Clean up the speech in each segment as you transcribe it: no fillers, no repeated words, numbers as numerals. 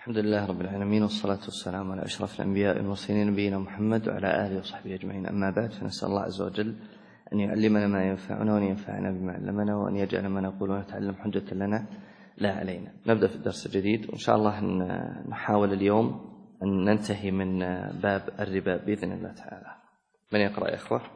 الحمد لله رب العالمين، والصلاة والسلام على أشرف الأنبياء والمرسلين نبينا محمد وعلى آله وصحبه أجمعين. أما بعد، فنسأل الله عز وجل أن يعلمنا ما ينفعنا وأن ينفعنا بما علمنا وأن يجعل ما نقول ونتعلم حجة لنا لا علينا. نبدأ في الدرس الجديد، وإن شاء الله نحاول اليوم أن ننتهي من باب الربا بإذن الله تعالى. من يقرأ يا إخوة؟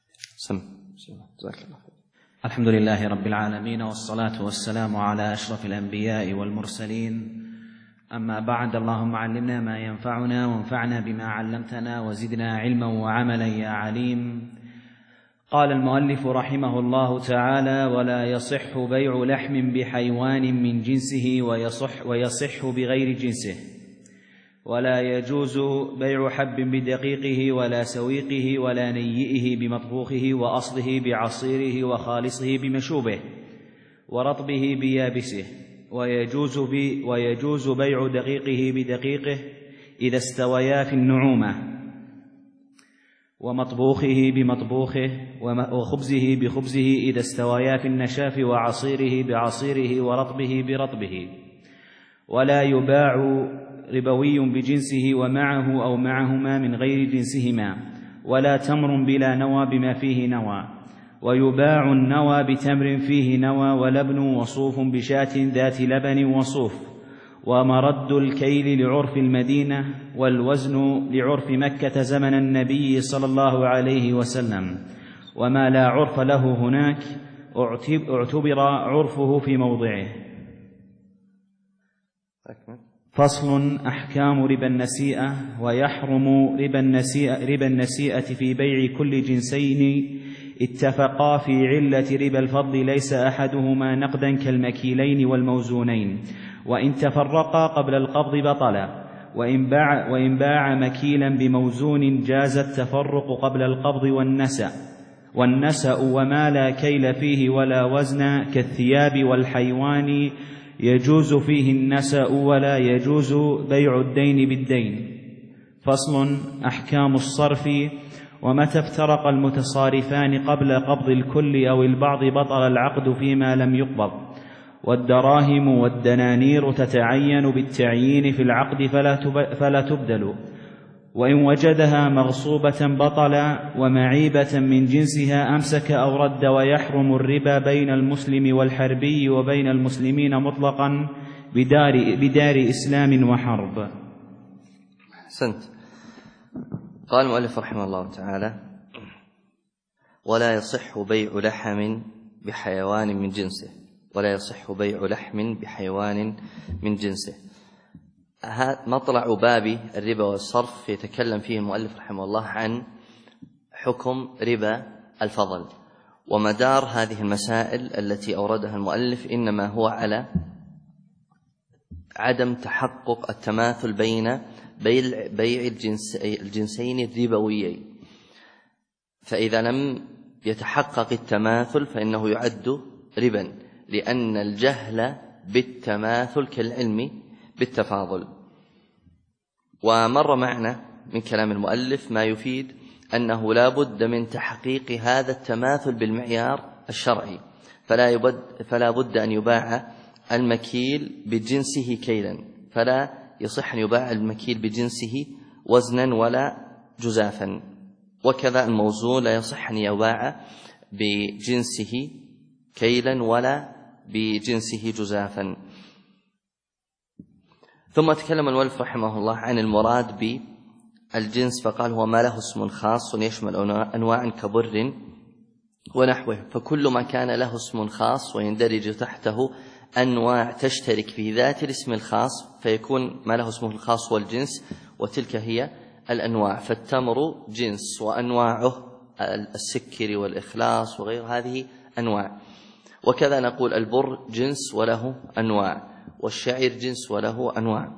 جزاك الله خير. الحمد لله رب العالمين، والصلاة والسلام على أشرف الأنبياء والمرسلين. أما بعد، اللهم علمنا ما ينفعنا وانفعنا بما علمتنا وزدنا علما وعملا يا عليم. قال المؤلف رحمه الله تعالى: ولا يصح بيع لحم بحيوان من جنسه ويصح بغير جنسه، ولا يجوز بيع حب بدقيقه ولا سويقه ولا نيئه بمطبوخه وأصله بعصيره وخالصه بمشوبه ورطبه بيابسه. ويجوز بيع دقيقه بدقيقه إذا استويا في النعومة، ومطبوخه بمطبوخه، وخبزه بخبزه إذا استويا في النشاف، وعصيره بعصيره ورطبه برطبه. ولا يباع ربوي بجنسه ومعه أو معهما من غير جنسهما، ولا تمر بلا نوى بما فيه نوى. ويباع النوى بتمر فيه نوى، ولبن وصوف بشاة ذات لبن وصوف. ومرد الكيل لعرف المدينة، والوزن لعرف مكة زمن النبي صلى الله عليه وسلم. وما لا عرف له هناك اعتبر عرفه في موضعه. فصل: أحكام ربا النسيئة. ويحرم ربا النسيئة في بيع كل جنسين اتفقا في علة ربا الفضل، ليس أحدهما نقدا كالمكيلين والموزونين، وإن تفرقا قبل القبض بطلا. وإن باع مكيلا بموزون جاز التفرق قبل القبض والنسأ وما لا كيل فيه ولا وزن كالثياب والحيوان يجوز فيه النسأ، ولا يجوز بيع الدين بالدين. فصل: أحكام الصرف. ومتى افترق المتصارفان قبل قبض الكل أو البعض بطل العقد فيما لم يقبض. والدراهم والدنانير تتعين بالتعيين في العقد فلا تبدل، وإن وجدها مغصوبة بطل، ومعيبة من جنسها أمسك أو رد. ويحرم الربا بين المسلم والحربي وبين المسلمين مطلقا بدار إسلام وحرب. أحسنت. قال المؤلف رحمه الله تعالى: ولا يصح بيع لحم بحيوان من جنسه. ولا يصح بيع لحم بحيوان من جنسه. مطلع باب الربا والصرف يتكلم فيه المؤلف رحمه الله عن حكم ربا الفضل، ومدار هذه المسائل التي أوردها المؤلف إنما هو على عدم تحقق التماثل بين بيع الجنسين الربويين. فإذا لم يتحقق التماثل فإنه يعد ربا، لأن الجهل بالتماثل كالعلم بالتفاضل. ومر معنا من كلام المؤلف ما يفيد أنه لا بد من تحقيق هذا التماثل بالمعيار الشرعي، فلا بد أن يباع المكيل بجنسه كيلا، فلا يصح أن يباع المكيل بجنسه وزنا ولا جزافا. وكذا الموزون لا يصح أن يباع بجنسه كيلا ولا بجنسه جزافا. ثم تكلم المؤلف رحمه الله عن المراد بالجنس، فقال: هو ما له اسم خاص يشمل أنواعا كبر ونحوه. فكل ما كان له اسم خاص ويندرج تحته أنواع تشترك في ذات الاسم الخاص فيكون ما له اسمه الخاص والجنس، وتلك هي الأنواع. فالتمر جنس وأنواعه السكر والإخلاص وغير هذه أنواع. وكذا نقول البر جنس وله أنواع، والشعير جنس وله أنواع.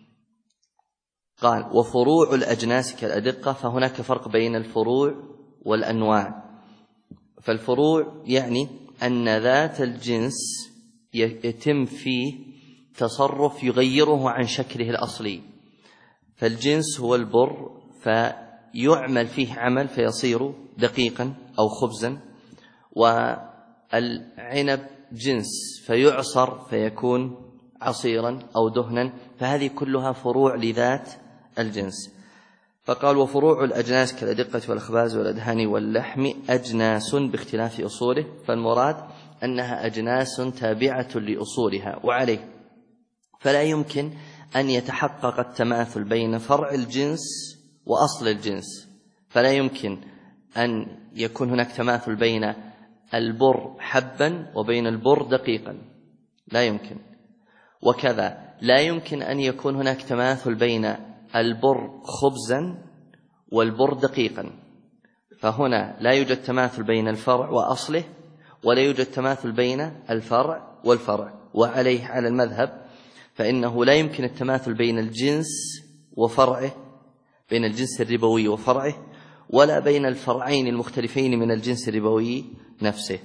قال: وفروع الأجناس كالأدقة. فهناك فرق بين الفروع والأنواع. فالفروع يعني أن ذات الجنس يتم فيه تصرف يغيره عن شكله الأصلي. فالجنس هو البر، فيعمل فيه عمل فيصير دقيقا أو خبزا. والعنب جنس فيعصر فيكون عصيرا أو دهنا، فهذه كلها فروع لذات الجنس. فقال وفروع الأجناس كالأدقة والأخباز والأدهان واللحم أجناس باختلاف أصوله، فالمراد أنها أجناس تابعة لأصولها. وعليه فلا يمكن أن يتحقق التماثل بين فرع الجنس وأصل الجنس، فلا يمكن أن يكون هناك تماثل بين البر حبا وبين البر دقيقا، لا يمكن. وكذا لا يمكن أن يكون هناك تماثل بين البر خبزا والبر دقيقا، فهنا لا يوجد تماثل بين الفرع وأصله، ولا يوجد تماثل بين الفرع والفرع. وعليه على المذهب فإنه لا يمكن التماثل بين الجنس وفرعه، بين الجنس الربوي وفرعه، ولا بين الفرعين المختلفين من الجنس الربوي نفسه.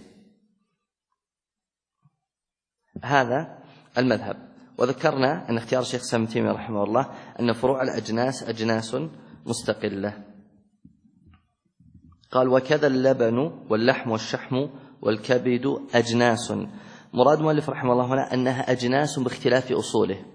هذا المذهب. وذكرنا أن اختيار الشيخ ابن تيمية رحمه الله أن فروع الأجناس أجناس مستقلة. قال وكذا اللبن واللحم والشحم والكبد أجناس. مراد مؤلف رحمه الله هنا أنها أجناس باختلاف أصوله،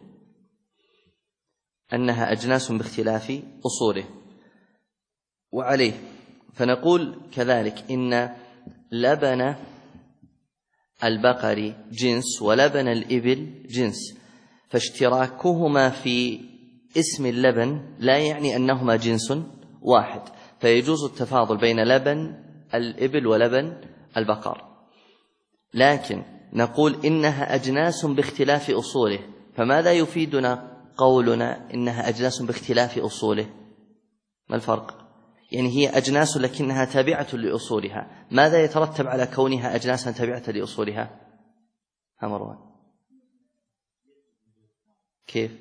أنها أجناس باختلاف أصوله. وعليه فنقول كذلك إن لبن البقر جنس ولبن الإبل جنس، فاشتراكهما في اسم اللبن لا يعني أنهما جنس واحد، فيجوز التفاضل بين لبن الإبل ولبن البقر. لكن نقول إنها أجناس باختلاف أصوله، فماذا يفيدنا قولنا إنها أجناس باختلاف أصوله؟ ما الفرق؟ يعني هي أجناس لكنها تابعة لأصولها، ماذا يترتب على كونها أجناسا تابعة لأصولها؟ مروان كيف؟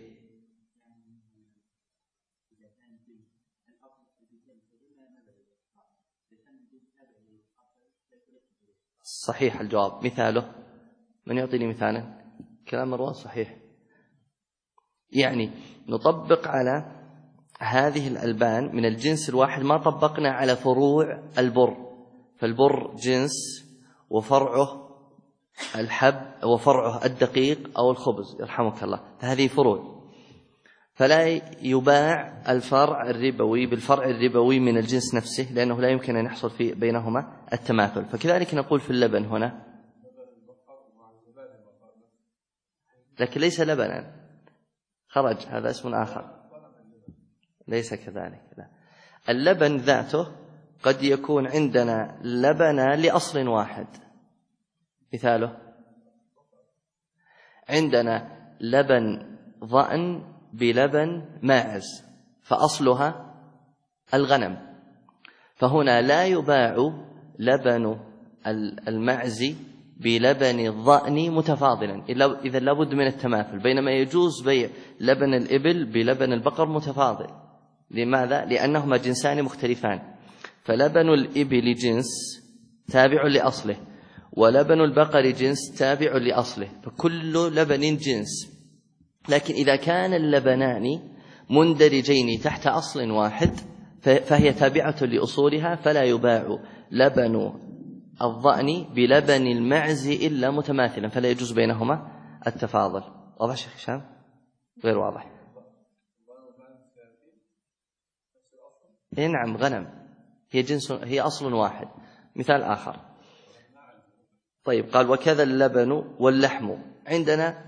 صحيح الجواب. مثاله من يعطيني مثالا؟ كلام مروان صحيح. يعني نطبق على هذه الألبان من الجنس الواحد ما طبقنا على فروع البر، فالبر جنس وفرعه الحب وفرعه الدقيق أو الخبز يرحمك الله، فهذه فروع، فلا يباع الفرع الربوي بالفرع الربوي من الجنس نفسه، لأنه لا يمكن أن يحصل في بينهما التماثل. فكذلك نقول في اللبن هنا، لكن ليس لبنا، خرج، هذا اسم آخر، ليس كذلك. لا. اللبن ذاته قد يكون عندنا لبن لأصل واحد، مثاله عندنا لبن ضأن بلبن ماعز فأصلها الغنم، فهنا لا يباع لبن المعز بلبن الضأن متفاضلا، إذا لابد من التماثل، بينما يجوز بيع لبن الإبل بلبن البقر متفاضل. لماذا؟ لأنهما جنسان مختلفان، فلبن الإبل جنس تابع لأصله، ولبن البقر جنس تابع لأصله، فكل لبن جنس. لكن إذا كان اللبنان مندرجين تحت أصل واحد فهي تابعة لأصولها، فلا يباع لبن الضأن بلبن المعز إلا متماثلا، فلا يجوز بينهما التفاضل. واضح شيخ هشام؟ غير واضح؟ نعم، غنم هي جنس، هي أصل واحد. مثال آخر. طيب، قال وكذا اللبن واللحم. عندنا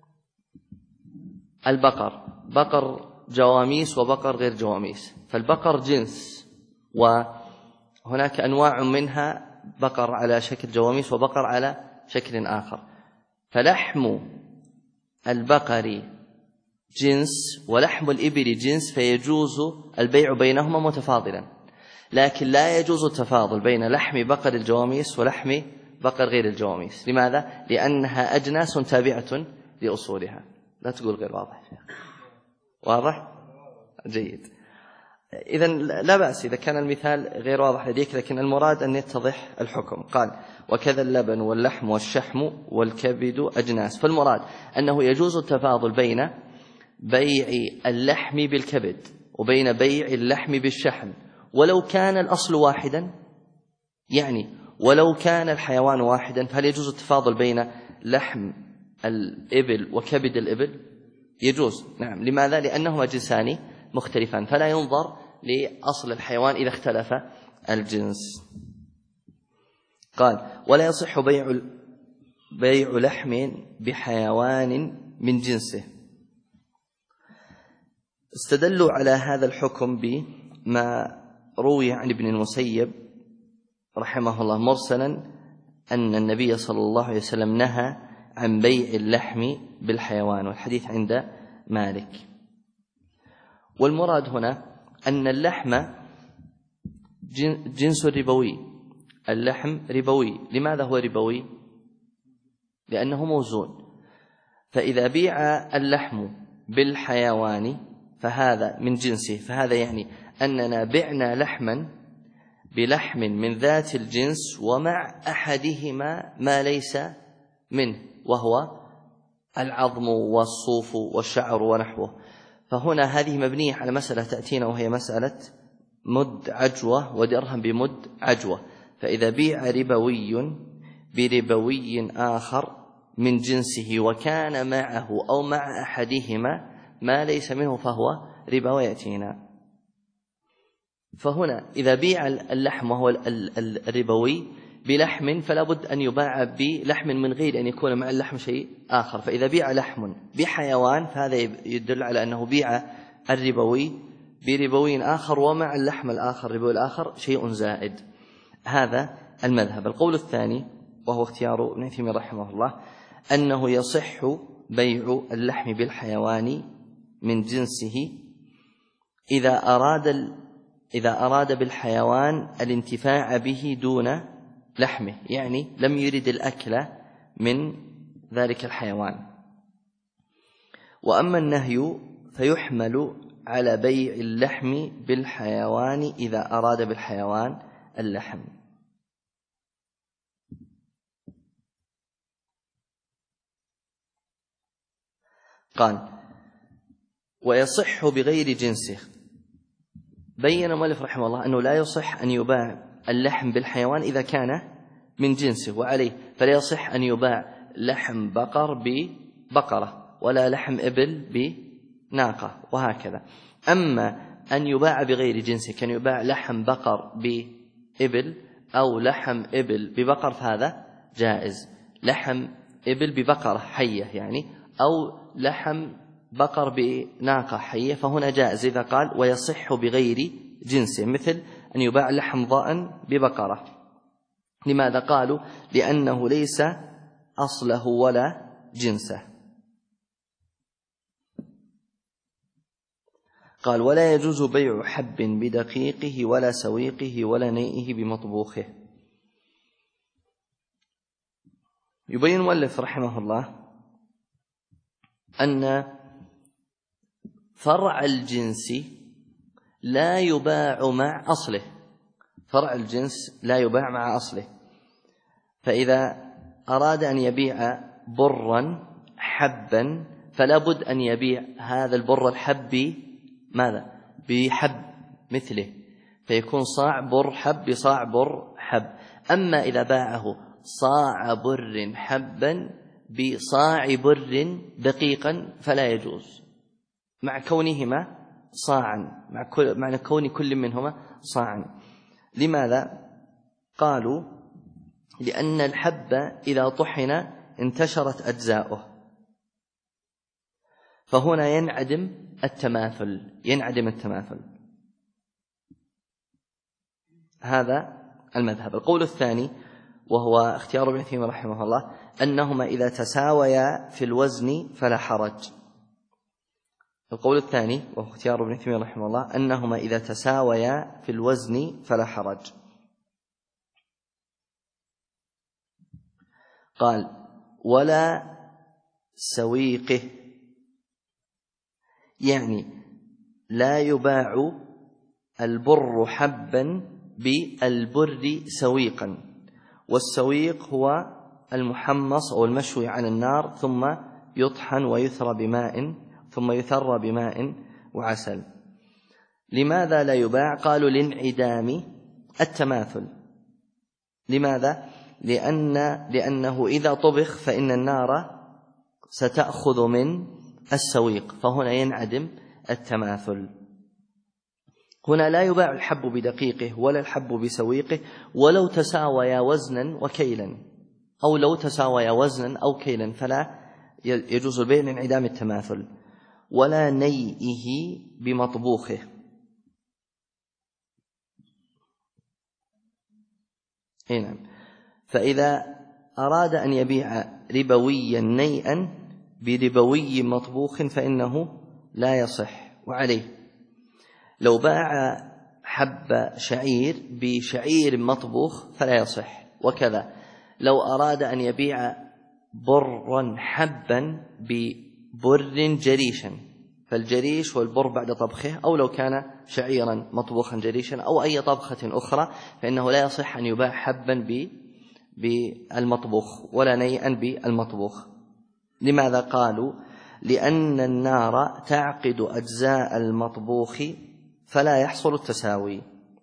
البقر، بقر جواميس وبقر غير جواميس، فالبقر جنس، وهناك أنواع منها بقر على شكل جواميس وبقر على شكل آخر، فلحم البقر جنس ولحم الإبل جنس، فيجوز البيع بينهما متفاضلا، لكن لا يجوز التفاضل بين لحم بقر الجواميس ولحم بقر غير الجواميس. لماذا؟ لأنها أجناس تابعة لأصولها. لا تقول غير واضح. واضح؟ جيد. إذن لا بأس إذا كان المثال غير واضح لديك، لكن المراد أن يتضح الحكم. قال وكذا اللبن واللحم والشحم والكبد أجناس، فالمراد أنه يجوز التفاضل بين بيع اللحم بالكبد وبين بيع اللحم بالشحم، ولو كان الأصل واحدا، يعني ولو كان الحيوان واحدا، فهل يجوز التفاضل بين لحم الإبل وكبد الإبل يجوز. نعم. لماذا؟ لأنهما جنسان مختلفان، فلا ينظر لأصل الحيوان إذا اختلف الجنس. قال: ولا يصح بيع لحم بحيوان من جنسه. استدلوا على هذا الحكم بما روي عن ابن المسيب رحمه الله مرسلا أن النبي صلى الله عليه وسلم نهى عن بيع اللحم بالحيوان، والحديث عند مالك. والمراد هنا أن اللحم جنس ربوي، اللحم ربوي. لماذا هو ربوي؟ لأنه موزون. فإذا بيع اللحم بالحيوان فهذا من جنسه، فهذا يعني أننا بعنا لحما بلحم من ذات الجنس ومع أحدهما ما ليس منه، وهو العظم والصوف والشعر ونحوه. فهنا هذه مبنية على مسألة تأتينا، وهي مسألة مد عجوة ودرهم بمد عجوة. فإذا بيع ربوي بربوي آخر من جنسه وكان معه أو مع أحدهما ما ليس منه فهو ربا، ويأتينا. فهنا إذا بيع اللحم وهو الربوي بلحم فلا بد أن يباع بلحم من غير أن يكون مع اللحم شيء آخر. فإذا بيع لحم بحيوان فهذا يدل على أنه بيع الربوي بربوي آخر ومع اللحم الآخر الربوي الآخر شيء زائد. هذا المذهب. القول الثاني وهو اختيار ابن تيمية رحمه الله أنه يصح بيع اللحم بالحيوان من جنسه إذا أراد بالحيوان الانتفاع به دون لحمه، يعني لم يرد الأكل من ذلك الحيوان. وأما النهي فيحمل على بيع اللحم بالحيوان إذا أراد بالحيوان اللحم. قال: ويصح بغير جنسه. بين المؤلف رحمه الله أنه لا يصح أن يباع اللحم بالحيوان إذا كان من جنسه، وعليه فلا يصح أن يباع لحم بقر ببقرة ولا لحم إبل بناقة وهكذا. أما أن يباع بغير جنسه كان يباع لحم بقر بإبل أو لحم إبل ببقر فهذا جائز. لحم إبل ببقرة حية يعني، أو لحم بقر بناقة حية، فهنا جائز إذا قال ويصح بغير جنسه، مثل أن يباع لحم ضأن ببقرة. لماذا؟ قالوا لأنه ليس أصله ولا جنسه. قال: ولا يجوز بيع حب بدقيقه ولا سويقه ولا نيئه بمطبوخه. يبين المؤلف رحمه الله أن فرع الجنس لا يباع مع أصله، فرع الجنس لا يباع مع أصله. فإذا أراد أن يبيع برا حبا فلا بد أن يبيع هذا البر الحب ماذا؟ بحب مثله، فيكون صاع بر حب بصاع بر حب. أما إذا باعه صاع بر حبا بصاع بر دقيقا فلا يجوز، مع كونهما صاعا، مع كون كل منهما صاعا. لماذا؟ قالوا لأن الحب إذا طحن انتشرت أجزاؤه، فهنا ينعدم التماثل. هذا المذهب. القول الثاني وهو اختيار ابن تيمية رحمه الله أنهما إذا تساويا في الوزن فلا حرج. القول الثاني وهو اختيار ابن تيمية رحمه الله أنهما إذا تساويا في الوزن فلا حرج. قال: ولا سويقه، يعني لا يباع البر حبا بالبر سويقا. والسويق هو المحمص أو المشوي على النار ثم يطحن ويثرى بماء وعسل. لماذا لا يباع؟ قالوا لانعدام التماثل. لماذا؟ لأنه إذا طبخ فإن النار ستأخذ من السويق، فهنا ينعدم التماثل. هنا لا يباع الحب بدقيقه ولا الحب بسويقه ولو تساويا وزنا وكيلا، أو لو تساويا وزنا أو كيلا فلا يجوز البيع لانعدام التماثل. ولا نيئه بمطبوخه، نعم. فإذا أراد أن يبيع ربويا نيئا بربوي مطبوخ فإنه لا يصح. وعليه لو باع حب شعير بشعير مطبوخ فلا يصح. وكذا لو أراد أن يبيع برا حبا ببر جريشا، فالجريش والبر بعد طبخه، أو لو كان شعيرا مطبوخا جريشا أو أي طبخة أخرى، فإنه لا يصح أن يباع حبا بالمطبوخ ولا نيئا بالمطبوخ. لماذا؟ قالوا لأن النار تعقد أجزاء المطبوخ فلا يحصل التساوي.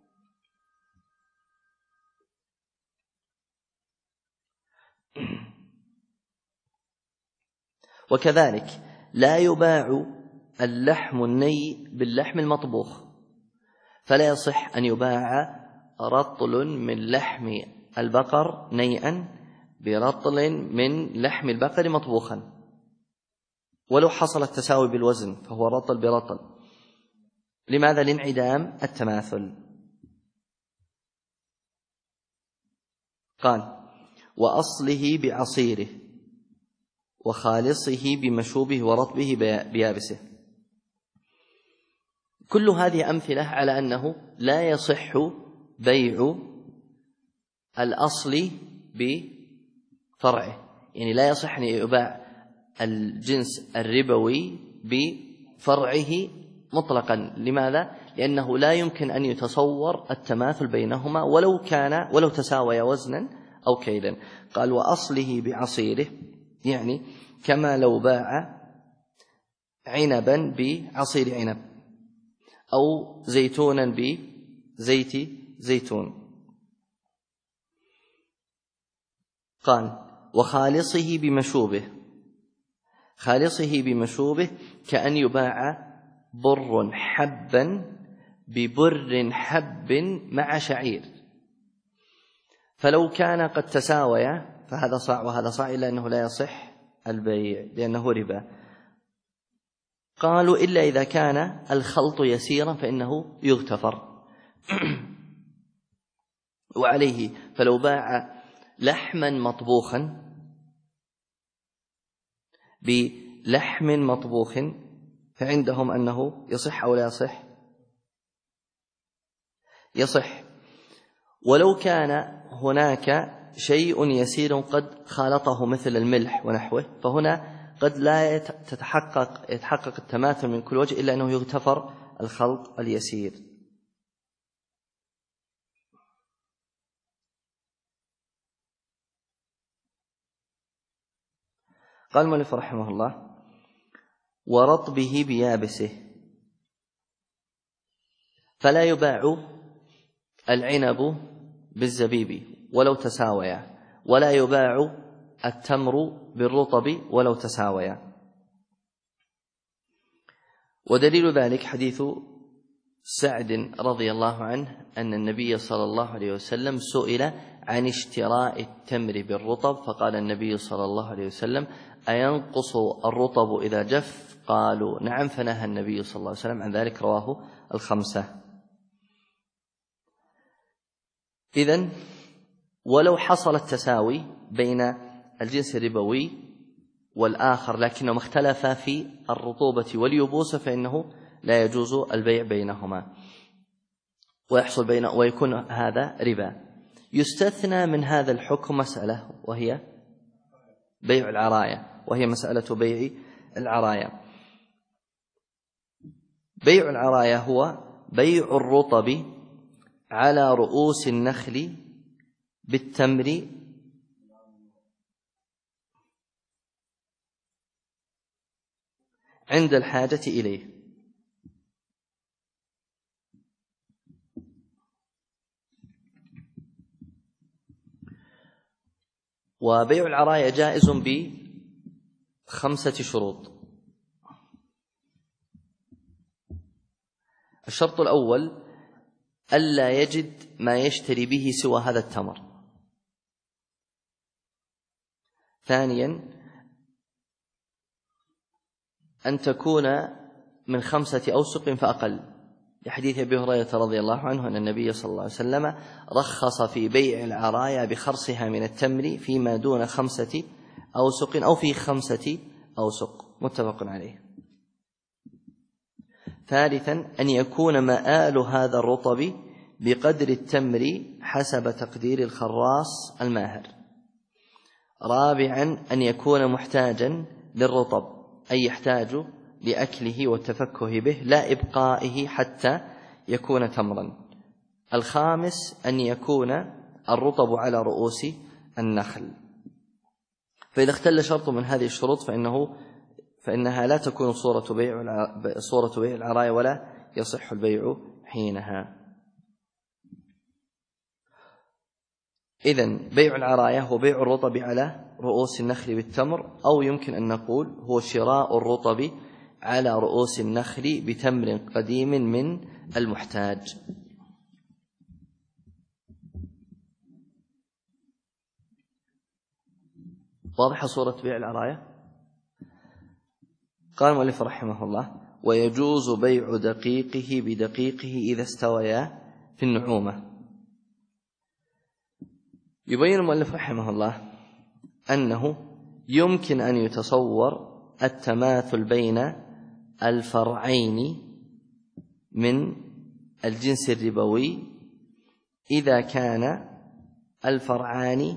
وكذلك لا يباع اللحم الني باللحم المطبوخ، فلا يصح أن يباع رطل من لحم البقر نيئا برطل من لحم البقر مطبوخا، ولو حصل التساوي بالوزن فهو رطل برطل. لماذا؟ لانعدام التماثل. قال وأصله بعصيره وخالصه بمشوبه ورطبه بيابسه. كل هذه أمثلة على أنه لا يصح بيع الأصل بفرعه، يعني لا يصح أن يباع الجنس الربوي بفرعه مطلقا. لماذا؟ لأنه لا يمكن أن يتصور التماثل بينهما ولو تساوي وزنا أو كيلا. قال وأصله بعصيره، يعني كما لو باع عنبا بعصير عنب أو زيتونا بزيت زيتون. قال وخالصه بمشوبه، خالصه بمشوبه كأن يباع بر حبا ببر حب مع شعير، فلو كان قد تساويا فهذا صاع وهذا صاع، إلا أنه لا يصح البيع لأنه ربا. قالوا إلا إذا كان الخلط يسيرا فإنه يغتفر. وعليه فلو باع لحما مطبوخا بلحم مطبوخ فعندهم أنه يصح أو لا يصح؟ يصح. ولو كان هناك شيء يسير قد خالطه مثل الملح ونحوه، فهنا قد لا يتحقق التماثل من كل وجه إلا أنه يغتفر الخلط اليسير. قال المؤلف رحمه الله ورطبه بيابسه، فلا يباع العنب بالزبيب ولو تساويا، ولا يباع التمر بالرطب ولو تساويا. ودليل ذلك حديث سعد رضي الله عنه أن النبي صلى الله عليه وسلم سئل عن اشتراء التمر بالرطب، فقال النبي صلى الله عليه وسلم أينقص الرطب إذا جف؟ قالوا نعم، فنهى النبي صلى الله عليه وسلم عن ذلك، رواه الخمسة. إذن ولو حصل التساوي بين الجنس الربوي والآخر لكنهم اختلفا في الرطوبة واليبوسة فإنه لا يجوز البيع بينهما ويكون هذا ربا. يستثنى من هذا الحكم مسألة وهي بيع العراية، وهي مسألة بيع العراية. بيع العراية هو بيع الرطب على رؤوس النخل بالتمر عند الحاجة إليه. وبيع العراية جائز 5 شروط. الشرط الأول ألا يجد ما يشتري به سوى هذا التمر. ثانيا أن تكون من 5 أوسق فأقل، لحديث أبي هريرة رضي الله عنه أن النبي صلى الله عليه وسلم رخص في بيع العرايا بخرصها من التمر فيما دون 5 أوسق أو في 5 أوسق، متفق عليه. ثالثا أن يكون مآل هذا الرطب بقدر التمر حسب تقدير الخراص الماهر. رابعا أن يكون محتاجا للرطب، أي يحتاج لأكله والتفكه به لا إبقائه حتى يكون تمرا. الخامس أن يكون الرطب على رؤوس النخل. فإذا اختل شرط من هذه الشروط فإنها لا تكون صورة بيع العرايا ولا يصح البيع حينها. إذن بيع العرايا هو بيع الرطب على رؤوس النخل بالتمر، أو يمكن أن نقول هو شراء الرطب على رؤوس النخل بتمر قديم من المحتاج. واضحة صورة بيع العرايا؟ قال المؤلف رحمه الله: ويجوز بيع دقيقه بدقيقه إذا استويا في النعومة. يبين المؤلف رحمه الله أنه يمكن أن يتصور التماثل بين الفرعين من الجنس الربوي إذا كان الفرعان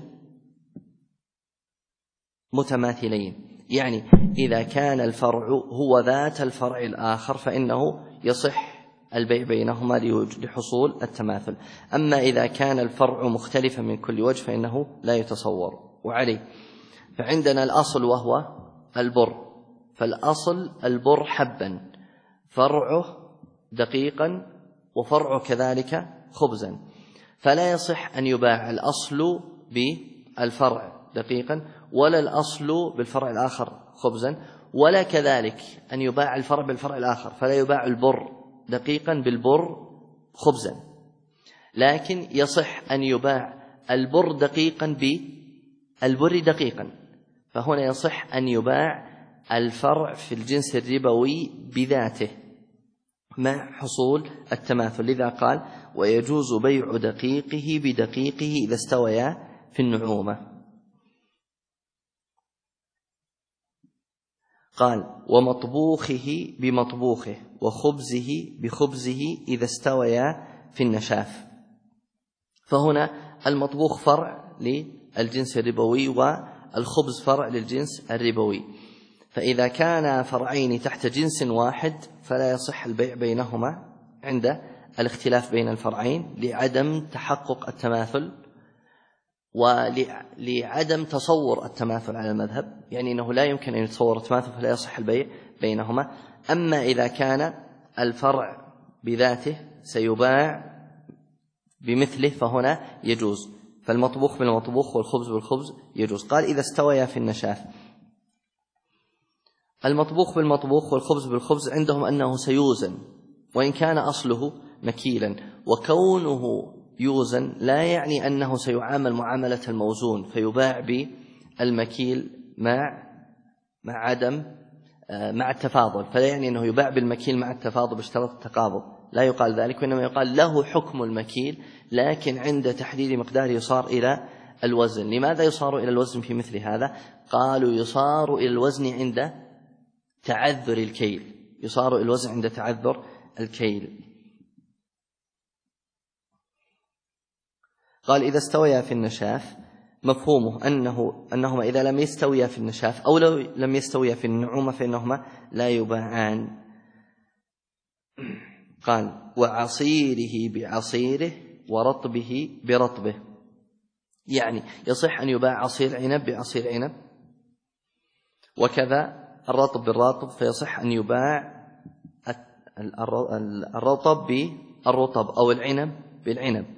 متماثلين، يعني إذا كان الفرع هو ذات الفرع الآخر فإنه يصح البيع بينهما لحصول التماثل. أما إذا كان الفرع مختلفا من كل وجه فإنه لا يتصور. وعليه فعندنا الأصل وهو البر، فالأصل البر حبا، فرعه دقيقا وفرعه كذلك خبزا، فلا يصح أن يباع الأصل بالفرع دقيقا ولا الأصل بالفرع الآخر خبزا، ولا كذلك أن يباع الفرع بالفرع الآخر، فلا يباع البر دقيقا بالبر خبزا، لكن يصح أن يباع البر دقيقا بالبر دقيقا. فهنا يصح أن يباع الفرع في الجنس الربوي بذاته مع حصول التماثل. لذا قال: ويجوز بيع دقيقه بدقيقه إذا استويا في النعومة. قال: ومطبوخه بمطبوخه وخبزه بخبزه إذا استويا في النشاف. فهنا المطبوخ فرع للجنس الربوي والخبز فرع للجنس الربوي، فإذا كان فرعين تحت جنس واحد فلا يصح البيع بينهما عند الاختلاف بين الفرعين لعدم تحقق التماثل ولعدم تصور التماثل على المذهب، يعني أنه لا يمكن أن يتصور التماثل فلا يصح البيع بينهما. أما إذا كان الفرع بذاته سيباع بمثله فهنا يجوز، فالمطبوخ بالمطبوخ والخبز بالخبز يجوز. قال: إذا استويا في النشاف. المطبوخ بالمطبوخ والخبز بالخبز عندهم أنه سيوزن وإن كان أصله مكيلا، وكونه يوزن لا يعني أنه سيعامل معاملة الموزون فيباع بالمكيل مع التفاضل، فلا يعني أنه يباع بالمكيل مع التفاضل باشتراط التقابض، لا يقال ذلك، وإنما يقال له حكم المكيل، لكن عند تحديد مقداره يصار إلى الوزن. لماذا يصار إلى الوزن في مثل هذا؟ قالوا: يصار إلى الوزن عند تعذر الكيل، يصار إلى الوزن عند تعذر الكيل. قال: إذا استويا في النشاف، مفهومه أنهما إذا لم يستويا في النشاف أو لو لم يستويا في النعومة فإنهما لا يباعان. قال: وعصيره بعصيره ورطبه برطبه، يعني يصح أن يباع عصير عنب بعصير عنب، وكذا الرطب بالرطب، فيصح أن يباع الرطب بالرطب أو العنب بالعنب.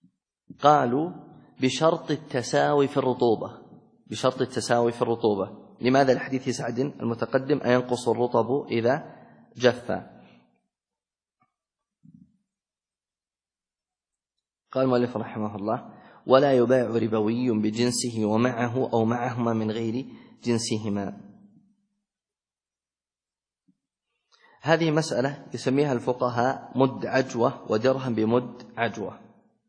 قالوا: بشرط التساوي في الرطوبة، بشرط التساوي في الرطوبة. لماذا لحديث سعد المتقدم أينقص الرطب إذا جف؟ قال المؤلف رحمه الله: ولا يباع ربوي بجنسه ومعه أو معهما من غير جنسهما. هذه مسألة يسميها الفقهاء مد عجوة ودرهم بمد عجوة.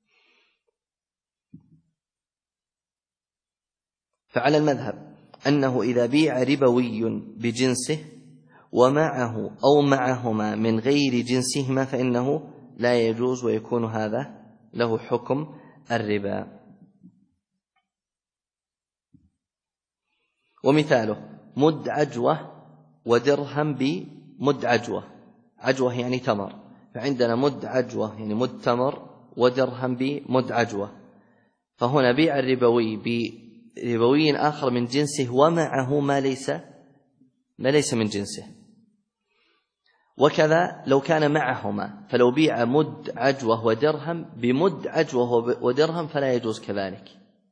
فعلى المذهب أنه إذا بيع ربوي بجنسه ومعه أو معهما من غير جنسهما فإنه لا يجوز، ويكون هذا له حكم الربا. ومثاله مد عجوة ودرهم بمد عجوة. عجوة يعني تمر، فعندنا مد عجوة يعني مد تمر ودرهم بمد عجوة، فهنا بيع الربوي بربوي آخر من جنسه ومعه ما ليس من جنسه. وكذا لو كان معهما، فلو بيع مد عجوة ودرهم بمد عجوة ودرهم فلا يجوز كذلك.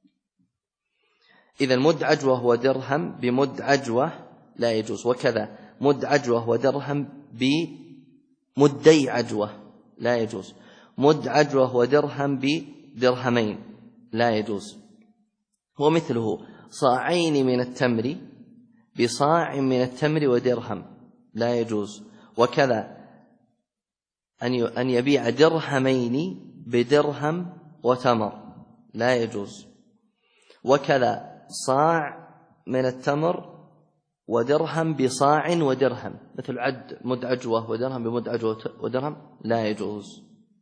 إذا مد عجوة ودرهم بمد عجوة لا يجوز، وكذا مد عجوة ودرهم بمدي عجوة لا يجوز، مد عجوة ودرهم بدرهمين لا يجوز. ومثله صاعين من التمر بصاع من التمر ودرهم لا يجوز، وكذا أن يبيع درهمين بدرهم وتمر لا يجوز، وكذا صاع من التمر ودرهم بصاع ودرهم، مثل مد عجوة ودرهم بمد عجوة ودرهم لا يجوز.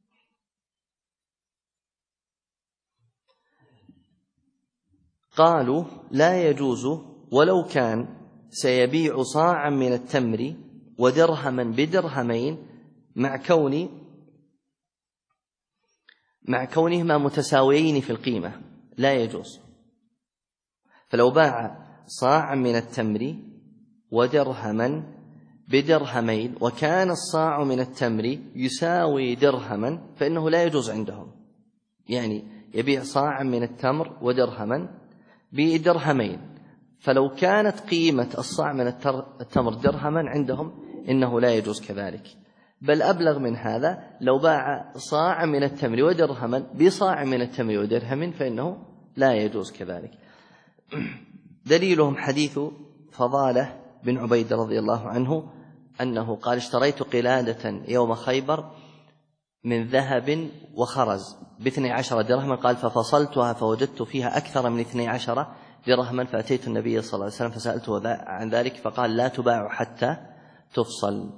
قالوا لا يجوز ولو كان سيبيع صاعا من التمر ودرهما بدرهمين مع كونهما متساويين في القيمة لا يجوز. فلو باع صاعا من التمر ودرهما بدرهمين وكان الصاع من التمر يساوي درهما فإنه لا يجوز عندهم، يعني يبيع صاعا من التمر ودرهما بدرهمين، فلو كانت قيمة الصاع من التمر درهما عندهم إنه لا يجوز كذلك. بل أبلغ من هذا، لو باع صاع من التمر ودرهما بصاع من التمر ودرهم فإنه لا يجوز كذلك. دليلهم حديث فضالة بن عبيد رضي الله عنه أنه قال: اشتريت قلادة يوم خيبر من ذهب وخرز ب12 درهما، قال: ففصلتها فوجدت فيها أكثر من 12 درهما، فأتيت النبي صلى الله عليه وسلم فسألته عن ذلك فقال: لا تباع حتى تفصل.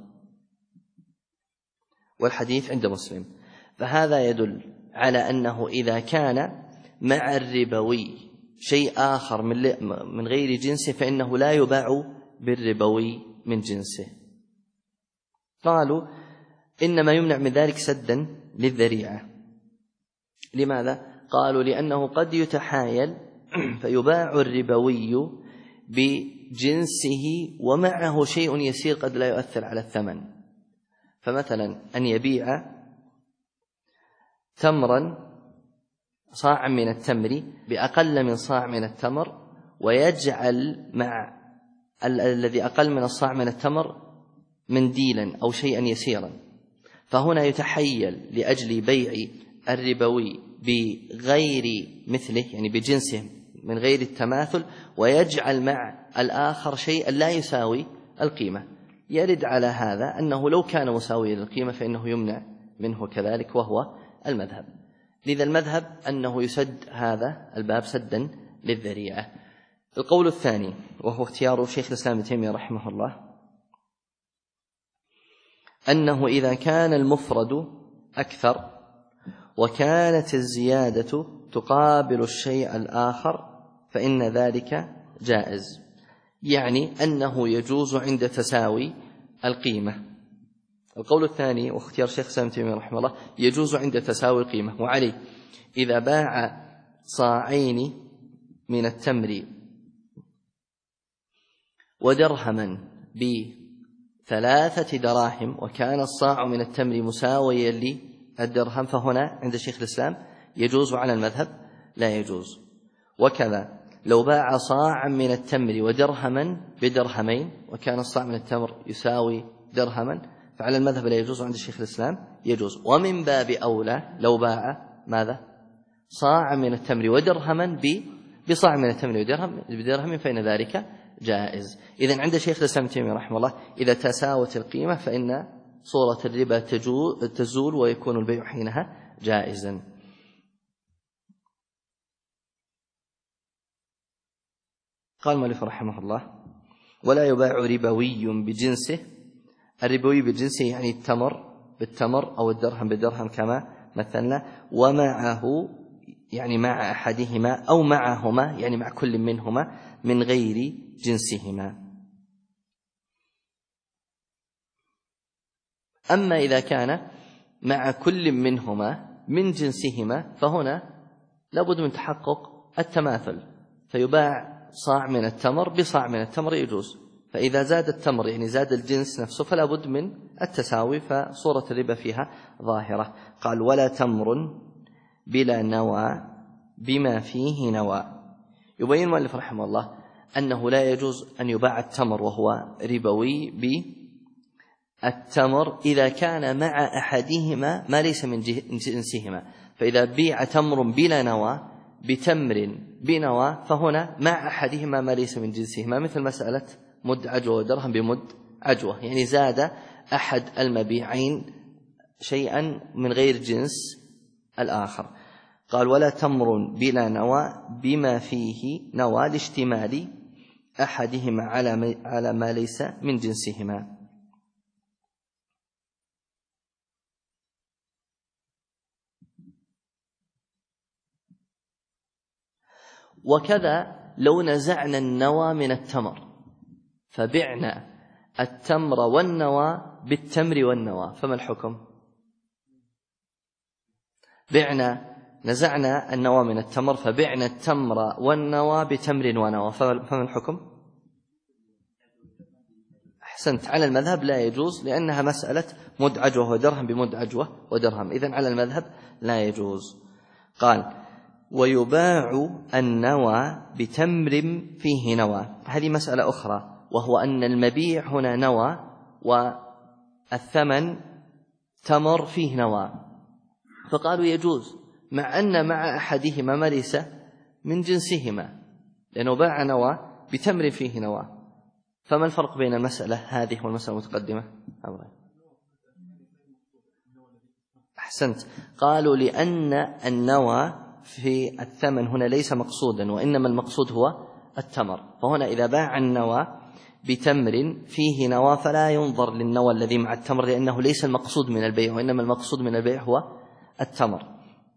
والحديث عند مسلم. فهذا يدل على أنه إذا كان مع الربوي شيء آخر من غير جنسه فإنه لا يباع بالربوي من جنسه. قالوا إنما يمنع من ذلك سدا للذريعة. لماذا؟ قالوا لأنه قد يتحايل فيباع الربوي بجنسه ومعه شيء يسير قد لا يؤثر على الثمن. فمثلا أن يبيع تمرا صاعا من التمر بأقل من صاع من التمر ويجعل مع الذي أقل من الصاع من التمر منديلا أو شيئا يسيرا، فهنا يتحيل لأجل بيع الربوي بغير مثله يعني بجنسه من غير التماثل، ويجعل مع الآخر شيئا لا يساوي القيمة. يرد على هذا أنه لو كان مساويا للقيمة فإنه يمنع منه كذلك، وهو المذهب. لذا المذهب أنه يسد هذا الباب سدا للذريعة. القول الثاني وهو اختيار شيخ الإسلام ابن تيمية رحمه الله، أنه إذا كان المفرد أكثر وكانت الزيادة تقابل الشيء الآخر فإن ذلك جائز، يعني أنه يجوز عند تساوي القيمة. القول الثاني واختيار شيخ الإسلام ابن تيمية رحمه الله يجوز عند تساوي القيمة، وعليه إذا باع صاعين من التمر ودرهما ب3 دراهم وكان الصاع من التمر مساويا للدرهم فهنا عند شيخ الإسلام يجوز، وعلى المذهب لا يجوز. وكذا لو باع صاعا من التمر ودرهما بدرهمين وكان الصاع من التمر يساوي درهما فعلى المذهب لا يجوز، عند الشيخ الإسلام يجوز. ومن باب أولى لو باع ماذا؟ صاع من التمر ودرهما بصاع من التمر بدرهم فإن ذلك جائز. إذن عند الشيخ الإسلام ابن تيمية رحمه الله إذا تساوت القيمة فإن صورة الربا تزول ويكون البيع حينها جائزا. قال المؤلف رحمه الله: ولا يباع ربوي بجنسه. الربوي بجنسه يعني التمر بالتمر أو الدرهم بالدرهم كما مثلنا، ومعه يعني مع أحدهما أو معهما يعني مع كل منهما من غير جنسهما. أما إذا كان مع كل منهما من جنسهما فهنا لابد من تحقق التماثل، فيباع صاع من التمر بصاع من التمر يجوز. فإذا زاد التمر يعني زاد الجنس نفسه فلا بد من التساوي، فصورة الربا فيها ظاهرة. قال: ولا تمر بلا نوى بما فيه نوى. يبين المؤلف رحمه الله أنه لا يجوز أن يباع التمر وهو ربوي بالتمر إذا كان مع أحدهما ما ليس من جنسهما. فإذا بيع تمر بلا نوى بتمر بنوى فهنا مع أحدهما ما ليس من جنسهما، مثل مسألة مد عجوة ودرهم بمد عجوة، يعني زاد أحد المبيعين شيئا من غير جنس الآخر. قال: ولا تمر بلا نوى بما فيه نوى لاشتمال أحدهما على ما ليس من جنسهما. وكذا لو نزعنا النوى من التمر فبعنا التمر والنوى بالتمر والنوى فما الحكم؟ نزعنا النوى من التمر فبعنا التمر والنوى بتمر ونوى فما الحكم؟ أحسنت. على المذهب لا يجوز لأنها مسألة مد عجوة ودرهم بمد عجوة ودرهم، إذن على المذهب لا يجوز. قال: ويباع النوى بتمر فيه نوى. هذه مسألة أخرى، وهو أن المبيع هنا نوى والثمن تمر فيه نوى، فقالوا يجوز مع أن مع أحدهما ما ليس من جنسهما، لأنه باع نوى بتمر فيه نوى. فما الفرق بين المسألة هذه والمسألة المتقدمة؟ أحسنت. قالوا لأن النوى في الثمن هنا ليس مقصودا، وإنما المقصود هو التمر، فهنا إذا باع النوى بتمر فيه نوى فلا ينظر للنوى الذي مع التمر، لأنه ليس المقصود من البيع، وإنما المقصود من البيع هو التمر.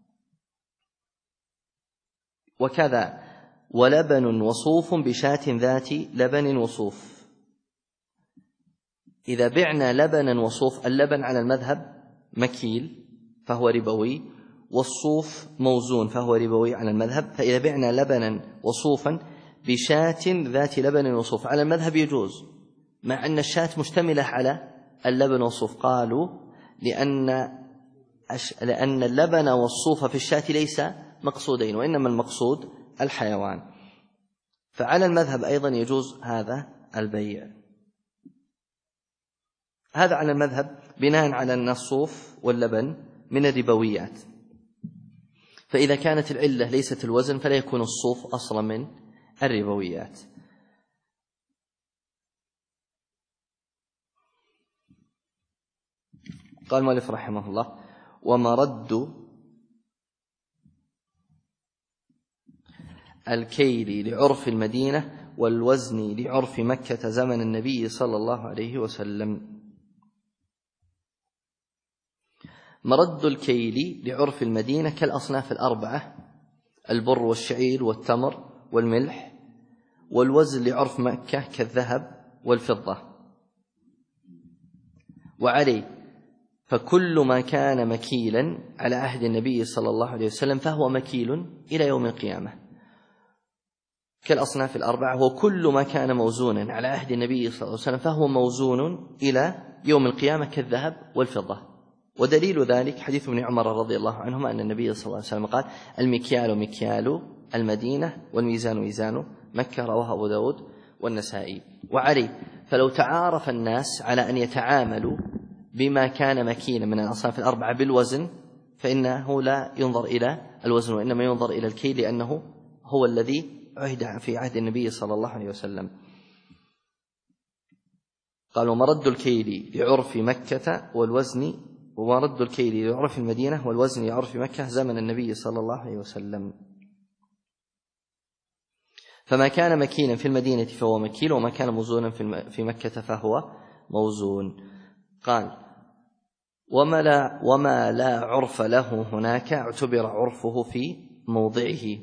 وكذا ولبن وصوف بشاة ذات لبن وصوف. إذا بعنا لبنا وصوف، اللبن على المذهب مكيل فهو ربوي، والصوف موزون فهو ربوي على المذهب. فإذا بعنا لبنا وصوفا بشاة ذات لبن وصوف على المذهب يجوز، مع أن الشاة مشتملة على اللبن والصوف. قالوا لأن اللبن والصوف في الشاة ليس مقصودين، وإنما المقصود الحيوان. فعلى المذهب أيضا يجوز هذا البيع. هذا على المذهب بناء على أن الصوف واللبن من الربويات، فإذا كانت العلة ليست الوزن فلا يكون الصوف أصلا من الربويات. قال المؤلف رحمه الله: ومرد الكيل لعرف المدينة والوزن لعرف مكة زمن النبي صلى الله عليه وسلم. مرد الكيل لعرف المدينة كالأصناف الأربعة: البر والشعير والتمر والملح، والوزن لعرف مكة كالذهب والفضة. وعليه فكل ما كان مكيلا على عهد النبي صلى الله عليه وسلم فهو مكيل إلى يوم القيامة كالأصناف الأربعة، وكل ما كان موزونا على عهد النبي صلى الله عليه وسلم فهو موزون إلى يوم القيامة كالذهب والفضة. ودليل ذلك حديث ابن عمر رضي الله عنهما أن النبي صلى الله عليه وسلم قال: المكيال مكيال المدينة والميزان ميزان مكة، رواه أبو داود والنسائي. وعليه فلو تعارف الناس على أن يتعاملوا بما كان مكينا من الأصناف الأربعة بالوزن فإنه لا ينظر إلى الوزن وإنما ينظر إلى الكيل، لأنه هو الذي عهد في عهد النبي صلى الله عليه وسلم. قال: ومرد الكيل لعرف مكة والوزن، ومرد الكيل لعرف المدينة والوزن لعرف مكة زمن النبي صلى الله عليه وسلم. فما كان مكينا في المدينة فهو مكيل، وما كان موزونا في مكة فهو موزون. قال: وما لا عرف له هناك اعتبر عرفه في موضعه.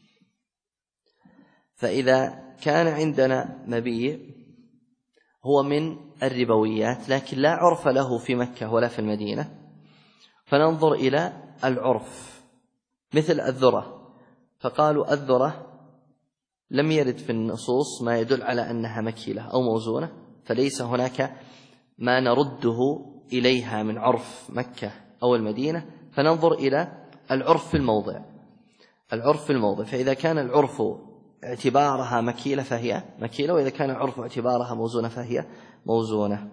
فإذا كان عندنا مبيع هو من الربويات لكن لا عرف له في مكة ولا في المدينة، فننظر إلى العرف، مثل الذرة. فقالوا الذرة لم يرد في النصوص ما يدل على أنها مكيلة أو موزونة، فليس هناك ما نرده إليها من عرف مكة أو المدينة، فننظر إلى العرف في الموضع. العرف في الموضع، فإذا كان العرف اعتبارها مكيلة فهي مكيلة، وإذا كان العرف اعتبارها موزونة فهي موزونة.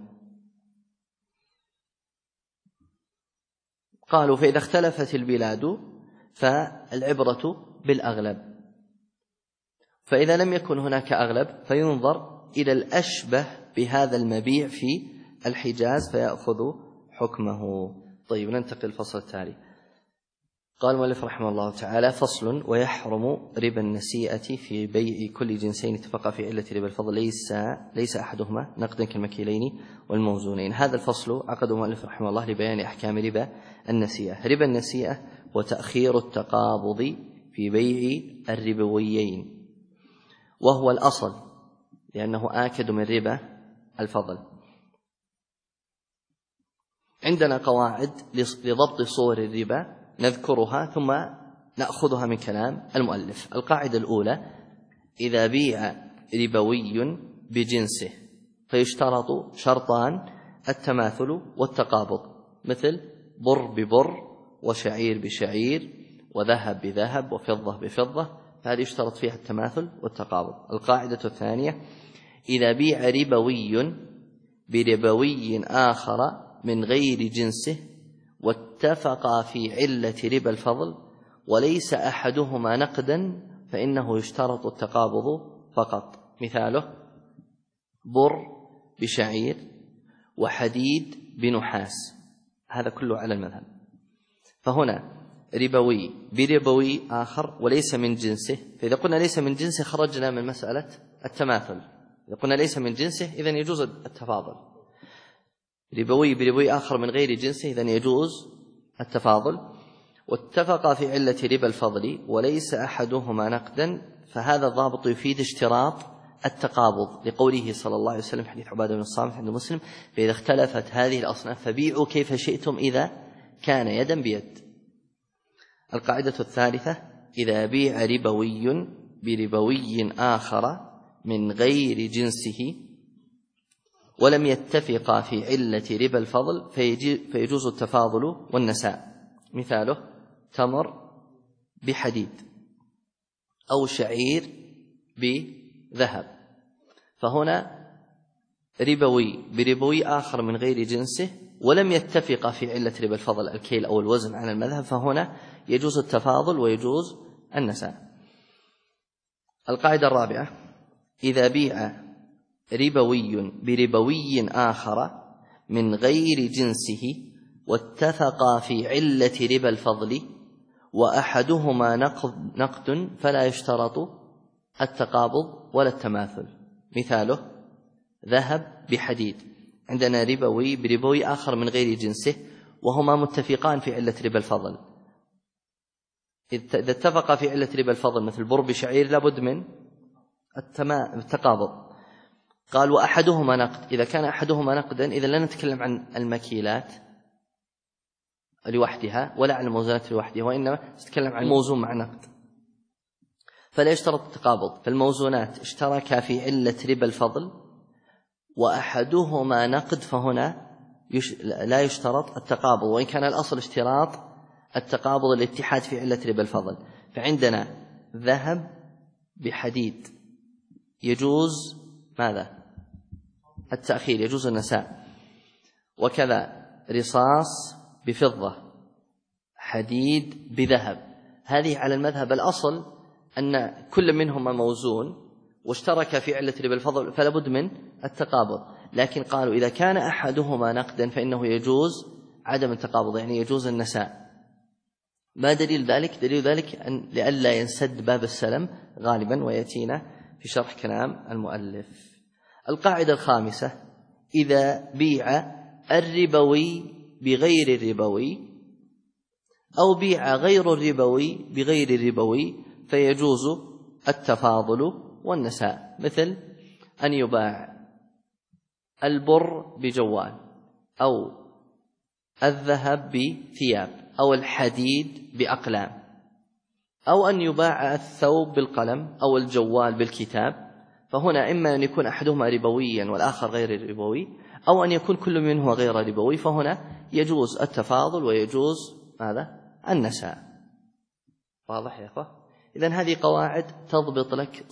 قالوا: فإذا اختلفت البلاد فالعبرة بالأغلب، فإذا لم يكن هناك أغلب فينظر إلى الأشبه بهذا المبيع في الحجاز فيأخذ حكمه. طيب، ننتقل الفصل التالي. قال المؤلف رحمه الله تعالى: فصل: ويحرم ربا النسيئة في بيع كل جنسين اتفق في علة ربا الفضل ليس أحدهما نقدا كالمكيلين والموزونين. هذا الفصل عقده المؤلف رحمه الله لبيان أحكام ربا النسيئة. ربا النسيئة وتأخير التقابض في بيع الربويين، وهو الأصل لأنه آكد من ربا الفضل. عندنا قواعد لضبط صور الربا نذكرها ثم نأخذها من كلام المؤلف. القاعدة الأولى: إذا بيع ربوي بجنسه فيشترط شرطان: التماثل والتقابض، مثل بر ببر وشعير بشعير وذهب بذهب وفضة بفضة، فهذه يشترط فيها التماثل والتقابض. القاعدة الثانية: إذا بيع ربوي بربوي آخر من غير جنسه واتفقا في علة ربا الفضل وليس أحدهما نقدا فإنه يشترط التقابض فقط. مثاله: بر بشعير وحديد بنحاس، هذا كله على المذهب. فهنا ربوي بربوي آخر وليس من جنسه، فإذا قلنا ليس من جنسه خرجنا من مسألة التماثل. إذا قلنا ليس من جنسه إذن يجوز التفاضل. ربوي بربوي آخر من غير جنسه إذن يجوز التفاضل. واتفق في علة ربا الفضل وليس أحدهما نقدا، فهذا الضابط يفيد اشتراط التقابض، لقوله صلى الله عليه وسلم حديث عبادة بن الصامت عند مسلم: فإذا اختلفت هذه الأصناف فبيعوا كيف شئتم إذا كان يدا بيد. القاعدة الثالثة: إذا بيع ربوي بربوي آخر من غير جنسه ولم يتفقا في علة ربا الفضل فيجوز التفاضل والنساء. مثاله: تمر بحديد أو شعير بذهب. فهنا ربوي بربوي آخر من غير جنسه ولم يتفقا في علة ربا الفضل الكيل أو الوزن على المذهب، فهنا يجوز التفاضل ويجوز النساء. القاعدة الرابعة: إذا بيع ربوي بربوي آخر من غير جنسه واتفقا في علة ربا الفضل وأحدهما نقد فلا يشترط التقابض ولا التماثل. مثاله: ذهب بحديد. عندنا ربوي بربوي آخر من غير جنسه وهما متفقان في علة ربا الفضل. إذا اتفقا في علة ربا الفضل مثل بر بشعير لابد من التقابض. قال: وأحدهما نقد. إذا كان أحدهما نقدا إذا لا نتكلم عن المكيلات لوحدها ولا عن الموزونات لوحدها، وإنما نتكلم عن موزون مع نقد، فلا يشترط التقابض. فالموزونات اشتركا في علة ربا الفضل وأحدهما نقد، فهنا لا يشترط التقابض، وإن كان الأصل اشتراط التقابض الاتحاد في علة ربا الفضل. فعندنا ذهب بحديد يجوز ماذا؟ التأخير، يجوز النساء. وكذا رصاص بفضة، حديد بذهب، هذه على المذهب الأصل أن كل منهما موزون واشترك في علة ربا الفضل فلا بد من التقابض. لكن قالوا إذا كان أحدهما نقدا فإنه يجوز عدم التقابض، يعني يجوز النساء. ما دليل ذلك؟ دليل ذلك أن لئلا ينسد باب السلم غالبا، ويأتينا في شرح كلام المؤلف. القاعدة الخامسة: إذا بيع الربوي بغير الربوي أو بيع غير الربوي بغير الربوي فيجوز التفاضل والنساء، مثل أن يباع البر بجوال، أو الذهب بثياب، أو الحديد بأقلام، أو أن يباع الثوب بالقلم أو الجوال بالكتاب. فهنا إما أن يكون أحدهما ربويا والآخر غير ربوي، أو أن يكون كل منهما غير ربوي، فهنا يجوز التفاضل ويجوز ماذا؟ النساء. واضح يا أخوة؟ إذن هذه قواعد تضبط لك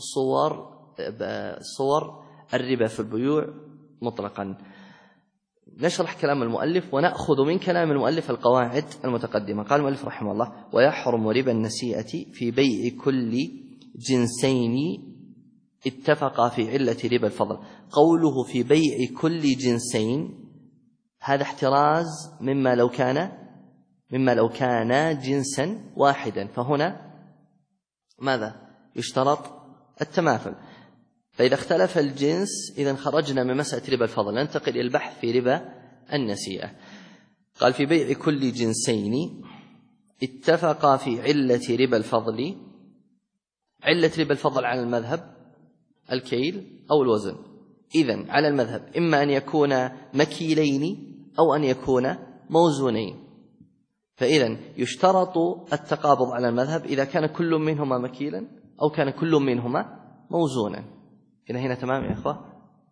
صور الربا في البيوع مطلقا. نشرح كلام المؤلف ونأخذ من كلام المؤلف القواعد المتقدمة. قال المؤلف رحمه الله: ويحرم ربا النسيئة في بيع كل جنسين اتفقا في علة ربا الفضل. قوله في بيع كل جنسين هذا احتراز مما لو كان جنسا واحدا، فهنا ماذا؟ يشترط التماثل. فإذا اختلف الجنس إذن خرجنا من مسألة ربا الفضل، ننتقل إلى البحث في ربا النسيئة. قال: في بيع كل جنسين اتفقا في علة ربا الفضل. علة ربا الفضل على المذهب الكيل أو الوزن. إذن على المذهب إما أن يكون مكيلين أو أن يكون موزونين. فإذن يشترط التقابض على المذهب إذا كان كل منهما مكيلا أو كان كل منهما موزونا. إلى هنا تمام يا إخوة؟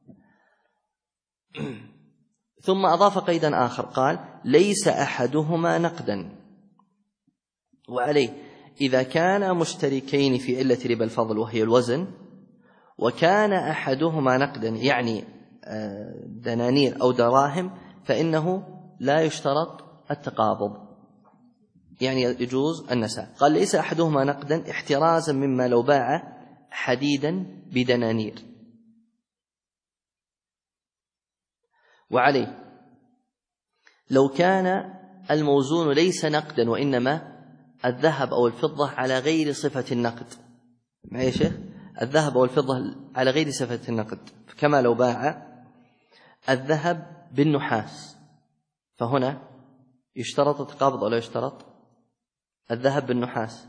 ثم أضاف قيدا آخر قال: ليس أحدهما نقدا. وعليه إذا كان مشتركين في علة ربا الفضل وهي الوزن، وكان أحدهما نقدا يعني دنانير أو دراهم، فإنه لا يشترط التقابض، يعني يجوز النساء. قال: ليس أحدهما نقدا احترازا مما لو باع حديدا بدنانير. وعليه لو كان الموزون ليس نقدا وإنما الذهب أو الفضة على غير صفة النقد. معي يا شيخ؟ الذهب أو الفضة على غير صفة النقد، كما لو باع الذهب بالنحاس، فهنا يشترط التقابض ولا يشترط؟ الذهب بالنحاس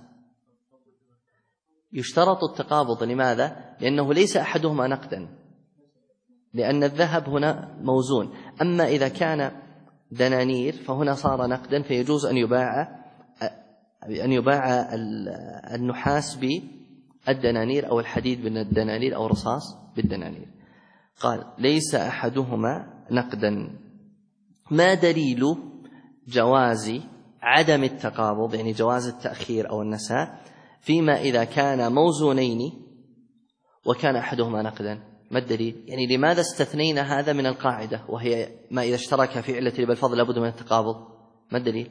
يشترط التقابض. لماذا؟ لأنه ليس أحدهما نقدا، لأن الذهب هنا موزون. أما إذا كان دنانير فهنا صار نقدا، فيجوز أن يباع النحاس بالدنانير أو الحديد بالدنانير أو الرصاص بالدنانير. قال: ليس أحدهما نقدا. ما دليل جواز عدم التقابض، يعني جواز التأخير أو النساء، فيما إذا كان موزونين وكان أحدهما نقدا؟ ما الدليل؟ يعني لماذا استثنينا هذا من القاعدة وهي ما إذا اشترك في علة ربا الفضل لابد من التقابض؟ ما الدليل؟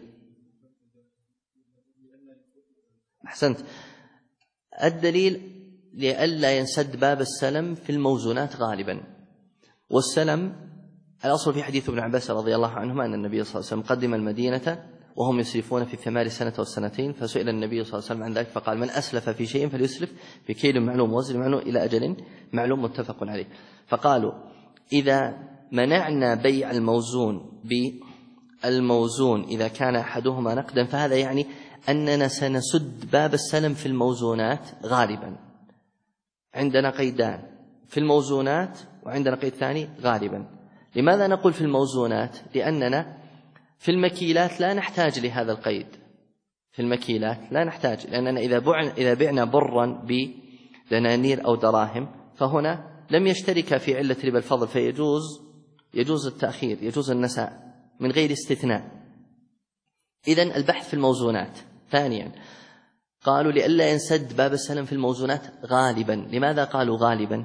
أحسنت. الدليل لئلا ينسد باب السلم في الموزونات غالبا. والسلم الأصل في حديث ابن عباس رضي الله عنهما أن النبي صلى الله عليه وسلم قدم المدينة وهم يسرفون في الثمار سنة والسنتين، فسئل النبي صلى الله عليه وسلم عن ذلك فقال: من أسلف في شيء فليسلف في كيل معلوم ووزن معلوم إلى أجل معلوم متفق عليه. فقالوا: إذا منعنا بيع الموزون بالموزون إذا كان أحدهما نقدا، فهذا يعني أننا سنسد باب السلم في الموزونات غالبا. عندنا قيدان في الموزونات وعندنا قيد ثاني غالبا. لماذا نقول في الموزونات؟ لأننا في المكيلات لا نحتاج لهذا القيد. في المكيلات لا نحتاج، لأننا إذا بعنا برا بدنانير أو دراهم فهنا لم يشترك في علة ربا الفضل، فيجوز التأخير، يجوز النساء من غير استثناء. إذن البحث في الموزونات. ثانيا قالوا لئلا ينسد باب السلم في الموزونات غالبا. لماذا قالوا غالبا؟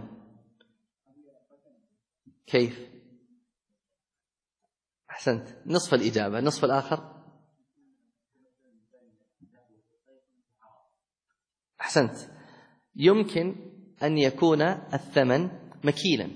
كيف؟ أحسنت، نصف الإجابة. نصف الآخر؟ أحسنت، يمكن أن يكون الثمن مكيلا.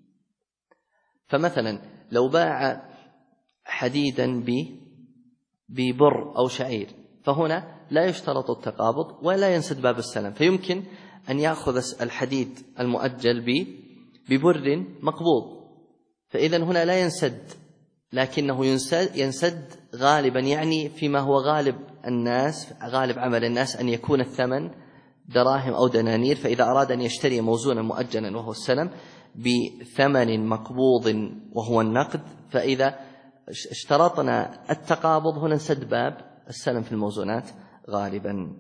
فمثلا لو باع حديدا ببر أو شعير فهنا لا يشترط التقابض ولا ينسد باب السلم، فيمكن أن يأخذ الحديد المؤجل ببر مقبوض، فإذا هنا لا ينسد، لكنه ينسد غالبا، يعني فيما هو غالب الناس، غالب عمل الناس أن يكون الثمن دراهم أو دنانير، فإذا أراد أن يشتري موزونا مؤجلا وهو السلم بثمن مقبوض وهو النقد، فإذا اشترطنا التقابض هنا نسد باب السلم في الموزونات غالبا.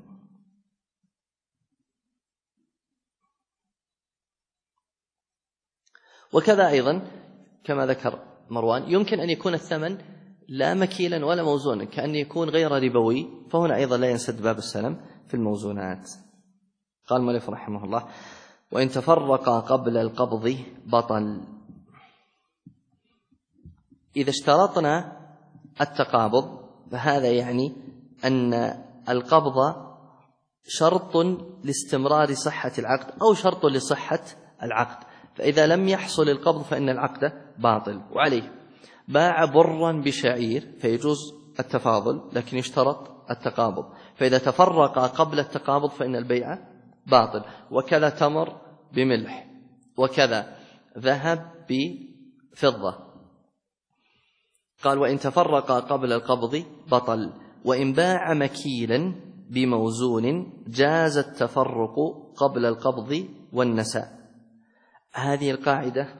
وكذا أيضا كما ذكر مروان يمكن أن يكون الثمن لا مكيلا ولا موزونا، كأن يكون غير ربوي، فهنا أيضا لا ينسد باب السلم في الموزونات. قال المؤلف رحمه الله: وإن تفرقا قبل القبض بطل. إذا اشترطنا التقابض فهذا يعني أن القبض شرط لاستمرار صحة العقد أو شرط لصحة العقد، فإذا لم يحصل القبض فإن العقد باطل. وعليه باع برا بشعير فيجوز التفاضل لكن يشترط التقابض، فإذا تفرق قبل التقابض فإن البيع باطل. وكذا تمر بملح، وكذا ذهب بفضة. قال: وإن تفرق قبل القبض بطل. وإن باع مكيلا بموزون جاز التفرق قبل القبض والنساء. هذه القاعدة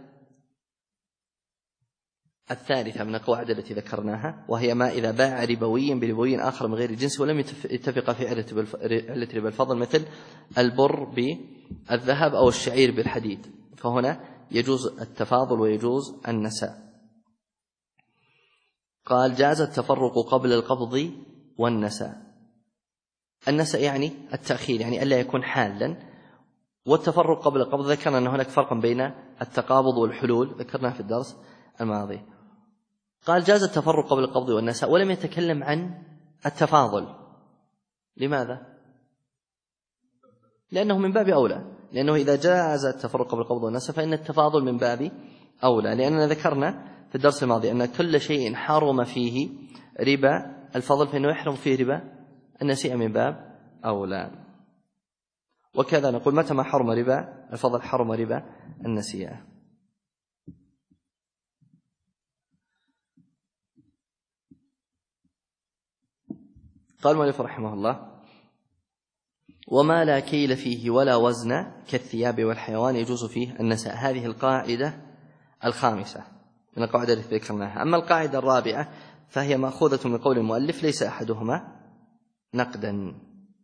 الثالثة من القواعد التي ذكرناها، وهي ما إذا باع ربويا بربوي آخر من غير الجنس ولم يتفق في علة ربا الفضل، مثل البر بالذهب أو الشعير بالحديد، فهنا يجوز التفاضل ويجوز النساء. قال: جاز التفرق قبل القبض والنساء. النساء يعني التأخير، يعني ألا يكون حالا، والتفرق قبل القبض ذكرنا أن هناك فرق بين التقابض والحلول، ذكرناه في الدرس الماضي. قال: جاز التفرق قبل القبض والنساء، ولم يتكلم عن التفاضل. لماذا؟ لأنه من باب أولى، لأنه إذا جاز التفرق قبل القبض والنساء فإن التفاضل من باب أولى، لأننا ذكرنا في الدرس الماضي أن كل شيء حرم فيه ربا الفضل فإنه يحرم فيه ربا النسيئة من باب أولى. وكذا نقول متى ما حرم ربا الفضل حرم ربا النسيئة. قال المؤلف رحمه الله: وما لا كيل فيه ولا وزن كالثياب والحيوان يجوز فيه النساء. هذه القاعدة الخامسة من القواعد التي ذكرناها. أما القاعدة الرابعة فهي مأخوذة من قول المؤلف: ليس أحدهما نقدا.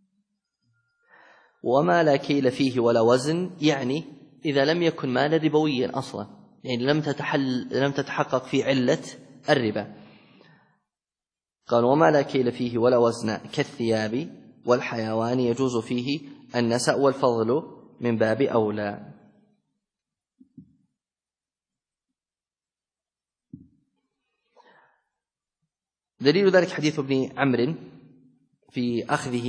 وما لا كيل فيه ولا وزن يعني إذا لم يكن مالا ربويا أصلا، يعني لم تتحقق في علة الربا. قال: وما لا كيل فيه ولا وزن كالثياب والحيوان يجوز فيه النساء والفضل من باب أولى. دليل ذلك حديث ابن عمرو في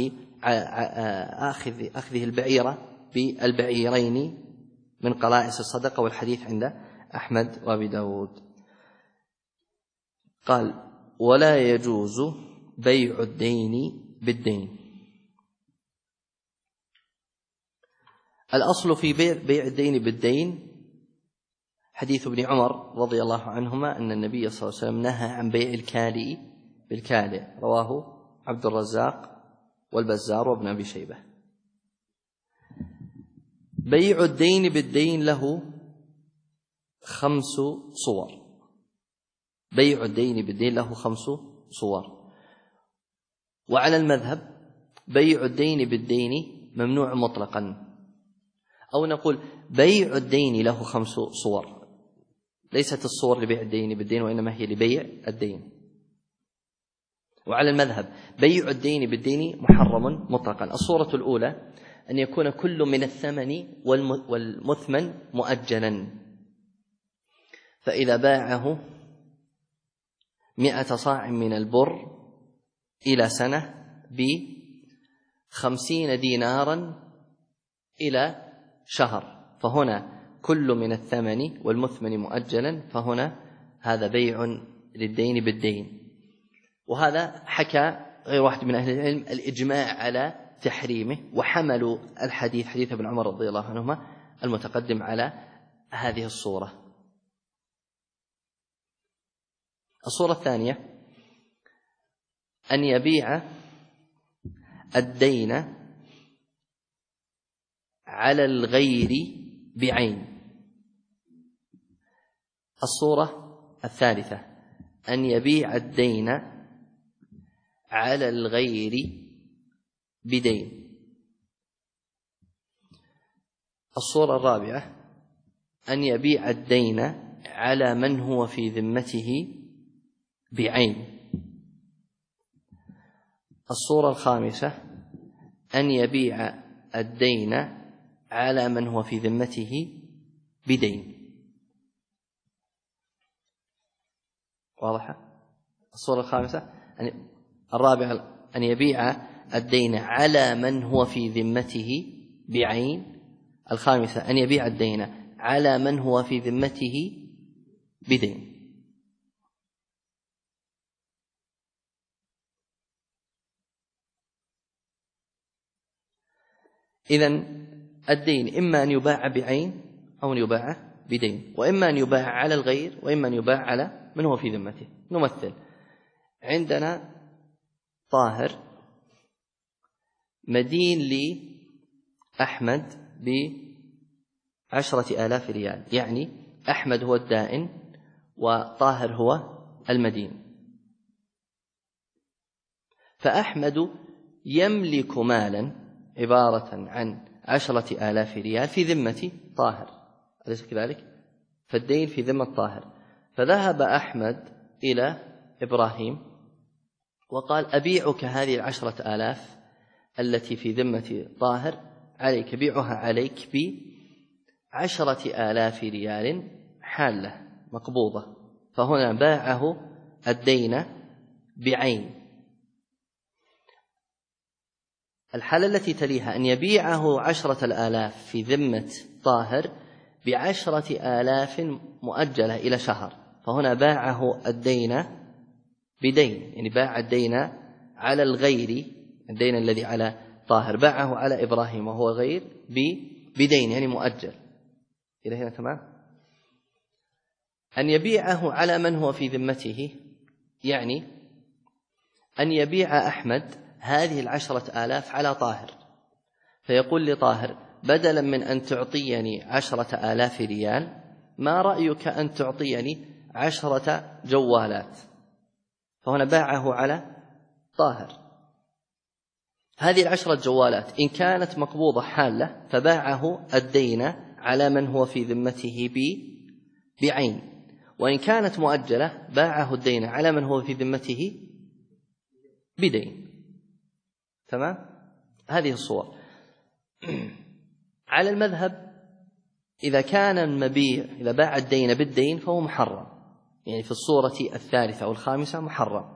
أخذه البعيرة بالبعيرين من قلائص الصدقة، والحديث عند أحمد وأبي داود. قال: ولا يجوز بيع الدين بالدين. الأصل في بيع الدين بالدين حديث ابن عمر رضي الله عنهما أن النبي صلى الله عليه وسلم نهى عن بيع الكالئ بالكالئ، رواه عبد الرزاق والبزار وابن أبي شيبة. بيع الدين بالدين له 5 صور. بيع الدين بالدين له 5 صور. وعلى المذهب بيع الدين بالدين ممنوع مطلقا، أو نقول بيع الدين له 5 صور، ليست الصور لبيع الدين بالدين وإنما هي لبيع الدين. وعلى المذهب بيع الدين بالدين محرم مطلقا. الصورة الأولى أن يكون كل من الثمن والمثمن مؤجلا، فإذا باعه 100 صاع من البر إلى سنة ب50 دينارا إلى شهر، فهنا كل من الثمن والمثمن مؤجلا، فهنا هذا بيع للدين بالدين. وهذا حكى غير واحد من أهل العلم الإجماع على تحريمه، وحملوا الحديث حديث ابن عمر رضي الله عنهما المتقدم على هذه الصورة. الصورة الثانية أن يبيع الدين على الغير بعين. الصورة الثالثة أن يبيع الدين على الغير بدين. الصورة الرابعة أن يبيع الدين على من هو في ذمته بعين. الصورة الخامسة أن يبيع الدين على من هو في ذمته بدين. واضحة؟ الصورة الخامسة الرابعة أن يبيع الدين على من هو في ذمته بعين. الخامسة أن يبيع الدين على من هو في ذمته بدين. إذن الدين إما أن يباع بعين أو أن يباع بدين، وإما أن يباع على الغير، وإما أن يباع على من هو في ذمته. نمثل عندنا طاهر مدين لأحمد ب10,000 ريال، يعني أحمد هو الدائن وطاهر هو المدين. فأحمد يملك مالا عبارة عن 10,000 ريال في ذمة طاهر، أليس كذلك؟ فالدين في ذمة طاهر. فذهب أحمد إلى إبراهيم وقال أبيعك هذه 10,000 التي في ذمة طاهر عليك، بيعها عليك ب10,000 ريال حالة مقبوضة. فهنا باعه الدين بعين. الحالة التي تليها أن يبيعه 10,000 في ذمة طاهر ب10,000 مؤجلة إلى شهر، فهنا باعه الدين بدين، يعني باع الدين على الغير، الدين الذي على طاهر باعه على إبراهيم وهو غير بدين يعني مؤجل. إلى هنا تمام؟ أن يبيعه على من هو في ذمته، يعني أن يبيع أحمد هذه 10,000 على طاهر، فيقول لطاهر بدلا من أن تعطيني 10,000 ريال، ما رأيك أن تعطيني 10 جوالات؟ فهنا باعه على طاهر. هذه 10 جوالات إن كانت مقبوضة حالة فباعه الدين على من هو في ذمته بعين، وإن كانت مؤجلة باعه الدين على من هو في ذمته بدين. تمام؟ هذه الصور. على المذهب إذا كان المبيع إذا باع الدين بالدين فهو محرم، يعني في الصورة الثالثة والخامسة محرم.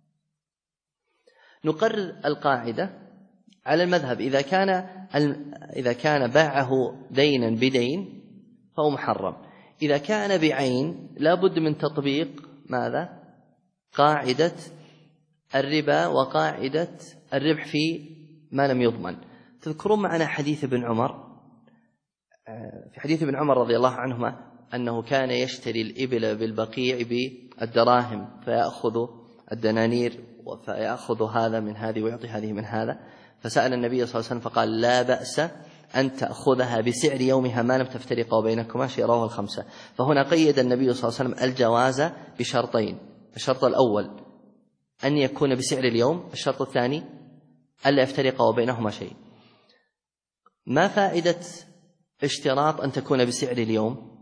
نقرر القاعدة على المذهب إذا كان باعه دينا بدين فهو محرم. إذا كان بعين لا بد من تطبيق ماذا؟ قاعدة الربا وقاعدة الربح في ما لم يضمن. تذكرون معنا حديث ابن عمر، في حديث ابن عمر رضي الله عنهما أنه كان يشتري الإبل بالبقيع بالدراهم فيأخذ الدنانير، فيأخذ هذا من هذه ويعطي هذه من هذا. فسأل النبي صلى الله عليه وسلم فقال لا بأس أن تأخذها بسعر يومها ما لم تفترقا بينكما، رواه الخمسة. فهنا قيد النبي صلى الله عليه وسلم الجواز بشرطين: الشرط الأول أن يكون بسعر اليوم، الشرط الثاني ألا يفترقا بينهما شيء. ما فائدة اشتراط أن تكون بسعر اليوم؟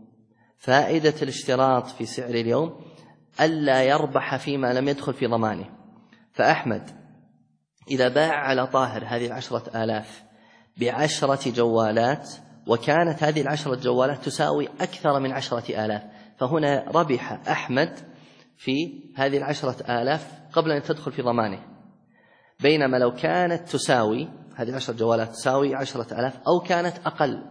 فائدة الاشتراط في سعر اليوم ألا يربح فيما لم يدخل في ضمانه. فأحمد إذا باع على طاهر هذه 10,000 ب10 جوالات، وكانت هذه 10 جوالات تساوي أكثر من 10,000، فهنا ربح أحمد في هذه 10,000 قبل أن تدخل في ضمانه. بينما لو كانت تساوي هذه 10 جوالات تساوي 10,000 أو كانت أقل،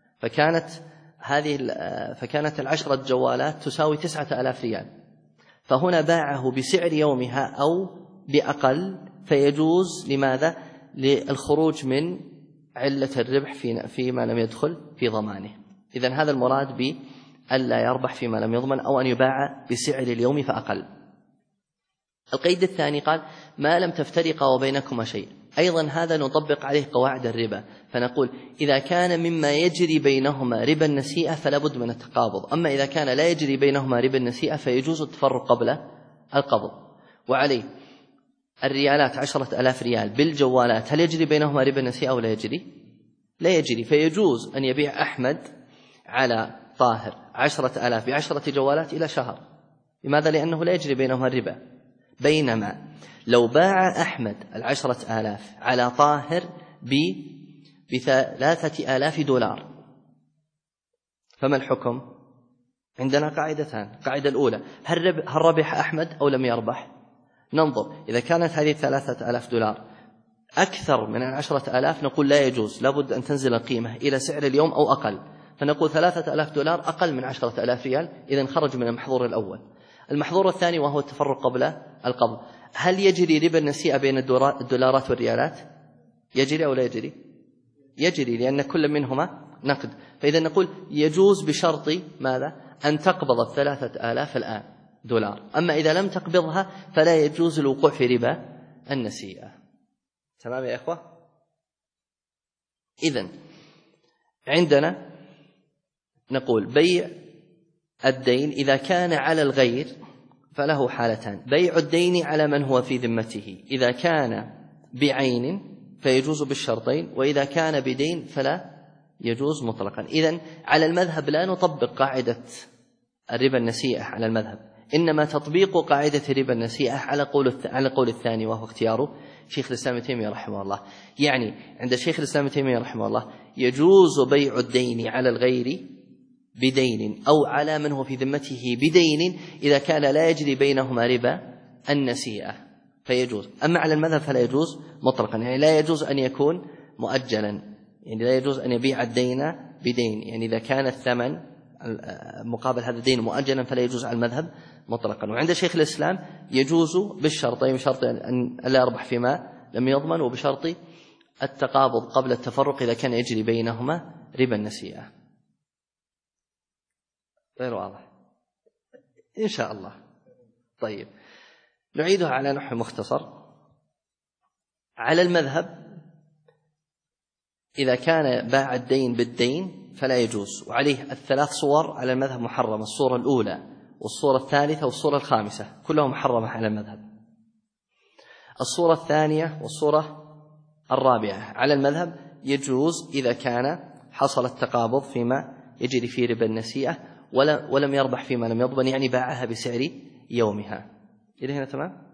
فكانت 10 جوالات تساوي 9,000 ريال، فهنا باعه بسعر يومها أو بأقل، فيجوز لماذا؟ للخروج من علة الربح فيما لم يدخل في ضمانه. إذن هذا المراد بألا يربح فيما لم يضمن، أو أن يباع بسعر اليوم فأقل. القيد الثاني قال ما لم تفترق وبينكما شيء، أيضا هذا نطبق عليه قواعد الربا، فنقول إذا كان مما يجري بينهما ربا النسيئة فلا بد من التقابض، أما إذا كان لا يجري بينهما ربا النسيئة فيجوز التفرق قبل القبض. وعليه الريالات 10,000 ريال بالجوالات هل يجري بينهما ربا النسيئة أو لا يجري؟ لا يجري، فيجوز أن يبيع أحمد على طاهر 10,000 ب10 جوالات إلى شهر. لماذا؟ لأنه لا يجري بينهما الربا. بينما لو باع أحمد 10,000 على طاهر ب3,000 $، فما الحكم؟ عندنا قاعدتان. قاعدة الأولى هل ربح أحمد أو لم يربح؟ ننظر، إذا كانت هذه 3,000 $، أكثر من 10,000 نقول لا يجوز، لابد أن تنزل القيمة إلى سعر اليوم أو أقل، فنقول 3,000 $، أقل من 10,000 ريال، إذن خرج من المحظور الأول. المحظور الثاني وهو التفرق قبل القبض، هل يجري ربا النسيئة بين الدولارات والريالات؟ يجري أو لا يجري؟ يجري، لأن كل منهما نقد، فإذا نقول يجوز بشرط ماذا؟ أن تقبض 3,000 الآن $، أما إذا لم تقبضها فلا يجوز الوقوع في ربا النسيئة. تمام يا إخوة؟ إذن عندنا نقول بيع الدين إذا كان على الغير فله حالتان: بيع الدين على من هو في ذمته إذا كان بعين فيجوز بالشرطين، وإذا كان بدين فلا يجوز مطلقا. إذن على المذهب لا نطبق قاعدة الربا النسيئة على المذهب، إنما تطبيق قاعدة ربا النسيئة على قول الثاني، وهو اختياره شيخ الإسلام ابن تيمية رحمه الله. يعني عند شيخ الإسلام ابن تيمية رحمه الله يجوز بيع الدين على الغير بدين أو على من هو في ذمته بدين إذا كان لا يجري بينهما ربا النسيئة فيجوز، أما على المذهب فلا يجوز مطلقا، يعني لا يجوز أن يكون مؤجلا، يعني لا يجوز أن يبيع الدين بدين، يعني إذا كان الثمن مقابل هذا الدين مؤجلا فلا يجوز على المذهب مطلقا. وعند شيخ الإسلام يجوز بالشرطين، بشرط أن لا يربح فيما لم يضمن، وبشرط التقابض قبل التفرق إذا كان يجري بينهما ربا النسيئة. غير واضح إن شاء الله. طيب نعيدها على نحو مختصر. على المذهب إذا كان باع الدين بالدين فلا يجوز، وعليه 3 صور على المذهب محرمة: الصورة الأولى والصورة الثالثة والصورة الخامسة، كلهم محرمة على المذهب. الصورة الثانية والصورة الرابعة على المذهب يجوز إذا كان حصل التقابض فيما يجري فيه ربا النسيئة ولم يربح فيما لم يضمن، يعني باعها بسعر يومها. إلى هنا تمام؟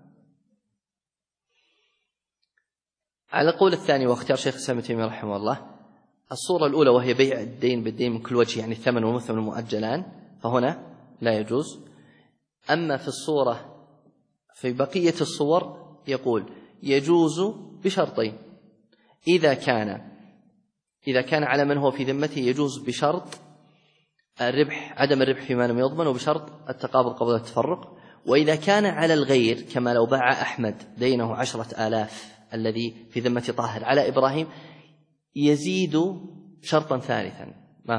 على قول الثاني واختيار شيخ الإسلام ابن تيمية رحمه الله، الصورة الأولى وهي بيع الدين بالدين من كل وجه، يعني الثمن والمثمن مؤجلان، فهنا لا يجوز. أما في بقية الصور يقول يجوز بشرطين: إذا كان على من هو في ذمته يجوز بشرط عدم الربح فيما لم يضمن، وبشرط التقابض قبل التفرق. وإذا كان على الغير كما لو باع أحمد دينه 10,000 الذي في ذمة طاهر على إبراهيم، يزيد شرطا ثالثا. ما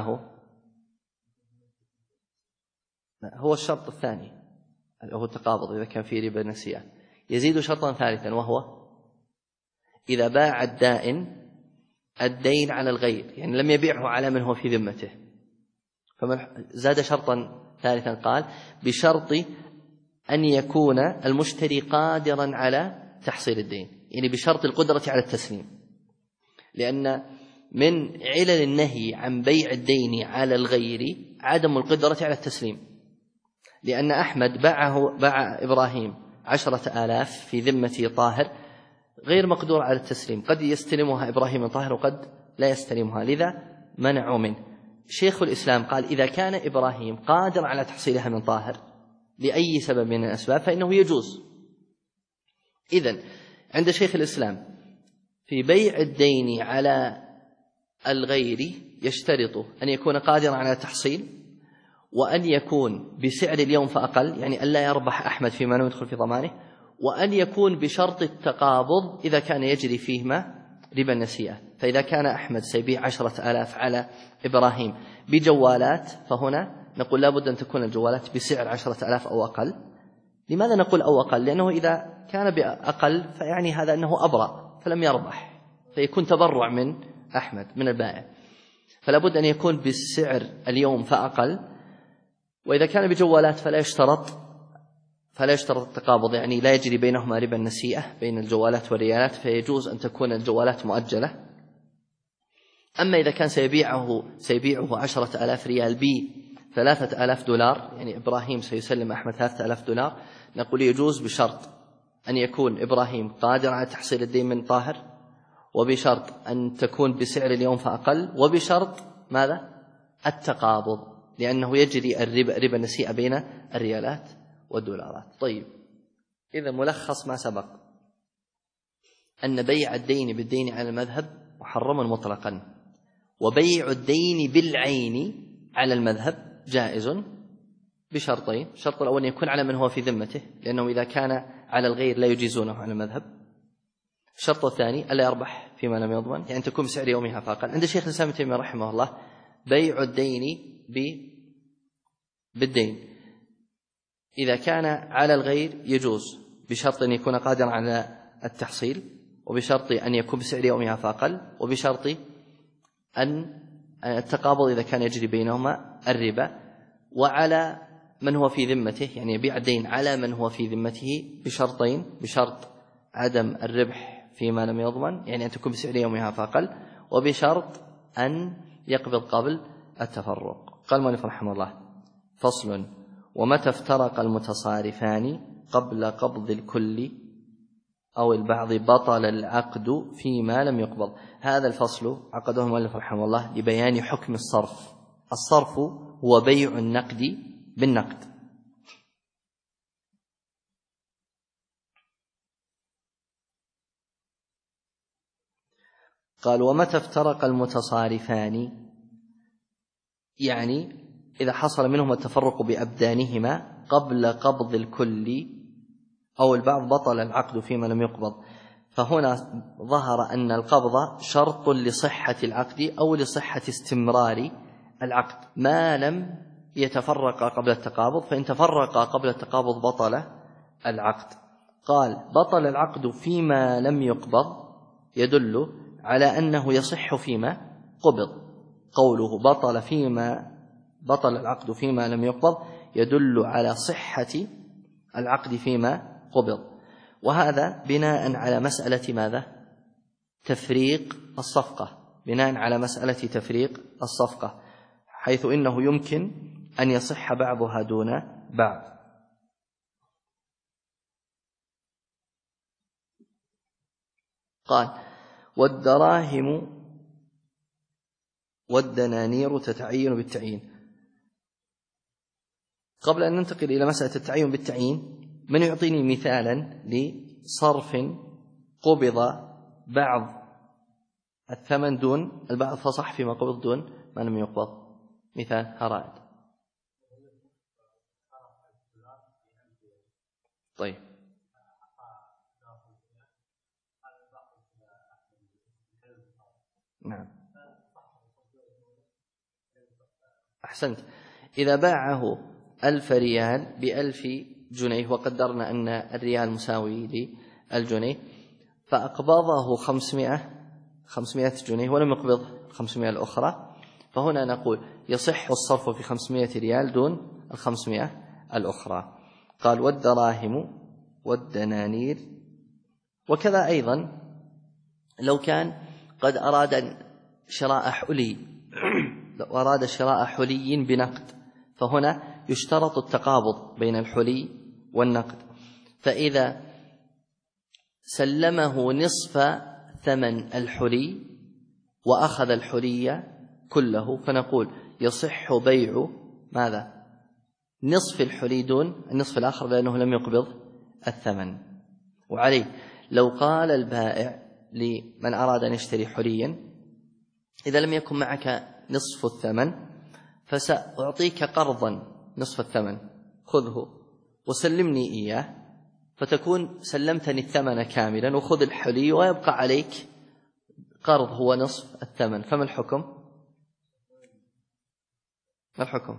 هو الشرط الثاني هو التقابض إذا كان في ربا النسيئة، يزيد شرطا ثالثا، وهو إذا باع الدين على الغير، يعني لم يبيعه على من هو في ذمته، زاد شرطا ثالثا قال بشرط أن يكون المشتري قادرا على تحصيل الدين، يعني بشرط القدرة على التسليم، لأن من علل النهي عن بيع الدين على الغير عدم القدرة على التسليم، لأن أحمد باع إبراهيم 10,000 في ذمة طاهر غير مقدور على التسليم، قد يستلمها إبراهيم من طاهر وقد لا يستلمها، لذا منعوا منه. شيخ الإسلام قال إذا كان إبراهيم قادر على تحصيلها من طاهر لأي سبب من الأسباب فإنه يجوز. إذن عند شيخ الإسلام في بيع الدين على الغير يشترط أن يكون قادرا على التحصيل، وأن يكون بسعر اليوم فأقل، يعني ألا يربح أحمد فيما لم يدخل في ضمانه، وأن يكون بشرط التقابض إذا كان يجري فيهما ربا النسيئة. فإذا كان أحمد سيبيع 10,000 على إبراهيم بجوالات، فهنا نقول لابد أن تكون الجوالات بسعر 10,000 أو أقل. لماذا نقول أو أقل؟ لأنه إذا كان بأقل فيعني هذا أنه أبرأ فلم يربح، فيكون تبرع من أحمد من البائع، فلا بد أن يكون بالسعر اليوم فأقل. وإذا كان بجوالات فلا يشترط التقابض، يعني لا يجري بينهما ربا النسيئة بين الجوالات والريالات، فيجوز أن تكون الجوالات مؤجلة. أما إذا كان سيبيعه 10,000 ريال $3,000، يعني إبراهيم سيسلم أحمد $3,000، نقول يجوز بشرط أن يكون إبراهيم قادر على تحصيل الدين من طاهر، وبشرط أن تكون بسعر اليوم فأقل، وبشرط ماذا؟ التقابض، لأنه يجري ربا النسيئة بين الريالات والدولارات. طيب، إذا ملخص ما سبق أن بيع الدين بالدين على المذهب محرم مطلقا، وبيع الدين بالعين على المذهب جائز بشرطين. الشرط الأول أن يكون على من هو في ذمته، لأنه إذا كان على الغير لا يجيزونه على المذهب. الشرط الثاني ألا يربح فيما لم يضمن، يعني تكون بسعر يومها فأقل. عند شيخ الإسلام ابن تيمية رحمه الله بيع الدين بالدين إذا كان على الغير يجوز بشرط أن يكون قادرا على التحصيل، وبشرط أن يكون بسعر يومها فأقل، وبشرط أن التقابض إذا كان يجري بينهما الربا. وعلى من هو في ذمته، يعني يبيع الدين على من هو في ذمته بشرطين: بشرط عدم الربح فيما لم يضمن، يعني أن تكون بسعر يومها فأقل، وبشرط أن يقبض قبل التفرق. قال المؤلف رحمه الله: فصل: ومتى افترق المتصارفان قبل قبض الكل أو البعض بطل العقد فيما لم يقبض. هذا الفصل عقده المؤلف رحمه الله لبيان حكم الصرف. الصرف هو بيع النقد بالنقد. قال: ومتى افترق المتصارفان، يعني إذا حصل منهما التفرق بأبدانهما قبل قبض الكل أو البعض بطل العقد فيما لم يقبض. فهنا ظهر أن القبض شرط لصحة العقد أو لصحة استمرار العقد ما لم يتفرق قبل التقابض، فإن تفرق قبل التقابض بطل العقد. قال: بطل العقد فيما لم يقبض يدل على أنه يصح فيما قبض. قوله بطل العقد فيما لم يقبض يدل على صحة العقد فيما قبض، وهذا بناء على مسألة ماذا؟ تفريق الصفقة، بناء على مسألة تفريق الصفقة، حيث إنه يمكن أن يصح بعضها دون بعض. قال: والدراهم والدنانير تتعين بالتعيين. قبل أن ننتقل إلى مسألة التعيين بالتعيين، من يعطيني مثالا لصرف قبض بعض الثمن دون البعض فصح فيما قبض دون ما لم يقبض؟ مثال هرائد. طيب، نعم، أحسنت. إذا باعه 1000 ريال ب1000 جنيه، وقدرنا أن الريال مساوي للجنيه، فأقبضه 500 جنيه ولم يقبض 500 الأخرى، فهنا نقول يصح الصرف في 500 ريال دون 500 الأخرى. قال: والدراهم والدنانير. وكذا أيضا لو كان قد أراد شراء حلي وأراد شراء حلي بنقد، فهنا يشترط التقابض بين الحلي والنقد. فإذا سلمه نصف ثمن الحلي وأخذ الحلي كله فنقول يصح بيع ماذا؟ نصف الحلي دون النصف الآخر لأنه لم يقبض الثمن. وعليه لو قال البائع لمن أراد أن يشتري حليا إذا لم يكن معك نصف الثمن فسأعطيك قرضا نصف الثمن خذه وسلمني إياه، فتكون سلمتني الثمن كاملا وخذ الحلي ويبقى عليك قرض هو نصف الثمن. فما الحكم؟ ما الحكم؟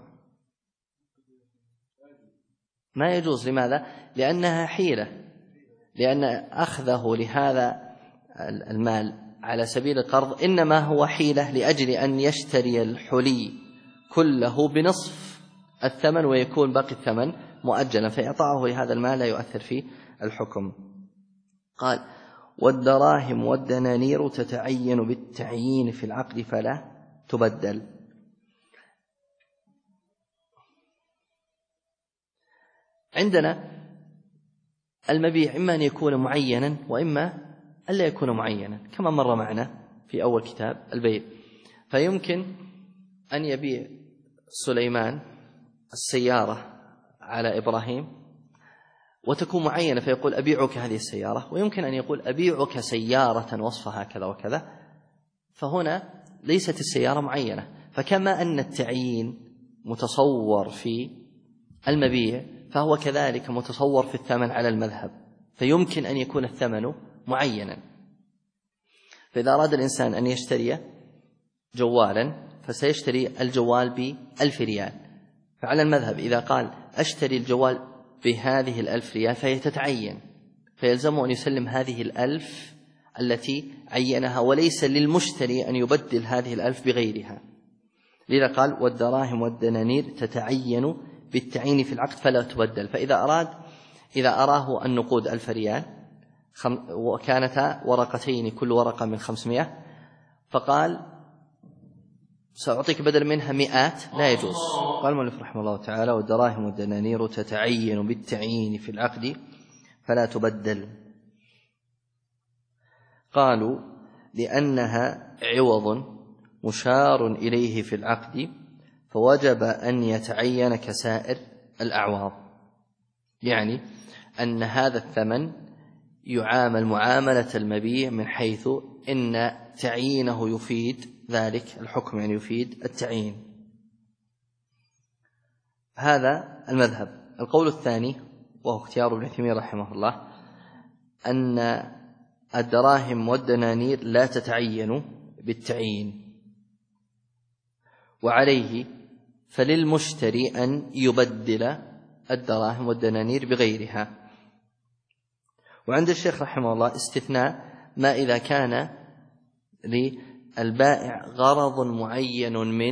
ما يجوز. لماذا؟ لأنها حيلة، لأن أخذه لهذا المال على سبيل القرض إنما هو حيلة لأجل أن يشتري الحلي كله بنصف الثمن ويكون باقي الثمن مؤجلا، فإعطاؤه لهذا المال لا يؤثر في الحكم. قال والدراهم والدنانير تتعين بالتعيين في العقد فلا تبدل. عندنا المبيع إما أن يكون معينا وإما ألا يكون معينا كما مر معنا في أول كتاب البيع. فيمكن أن يبيع سليمان السيارة على إبراهيم وتكون معينة فيقول أبيعك هذه السيارة، ويمكن أن يقول أبيعك سيارة وصفها كذا وكذا، فهنا ليست السيارة معينة. فكما أن التعيين متصور في المبيع فهو كذلك متصور في الثمن على المذهب، فيمكن أن يكون الثمن معينا. فإذا أراد الإنسان أن يشتري جوالا فسيشتري الجوال ب1,000 ريال، فعلى المذهب إذا قال أشتري الجوال بهذه 1,000 ريال فهي تتعين، فيلزمه أن يسلم هذه 1,000 التي عينها، وليس للمشتري أن يبدل هذه 1,000 بغيرها. لذا قال والدراهم والدنانير تتعين بالتعيين في العقد فلا تبدل. فإذا إذا أراه النقود 1,000 ريال وكانتا ورقتين كل ورقة من 500، فقال سأعطيك بدل منها 100، لا يجوز. قال المؤلف رحمه الله تعالى والدراهم والدنانير تتعين بالتعيين في العقد فلا تبدل. قالوا لأنها عوض مشار إليه في العقد فوجب أن يتعين كسائر الأعواض، يعني أن هذا الثمن يعامل معاملة المبيع من حيث إن تعيينه يفيد ذلك الحكم، يعني يفيد التعيين. هذا المذهب. القول الثاني وهو اختيار ابن تيمية رحمه الله أن الدراهم والدنانير لا تتعين بالتعيين، وعليه فللمشتري أن يبدل الدراهم والدنانير بغيرها. وعند الشيخ رحمه الله استثناء ما إذا كان للبائع غرض معين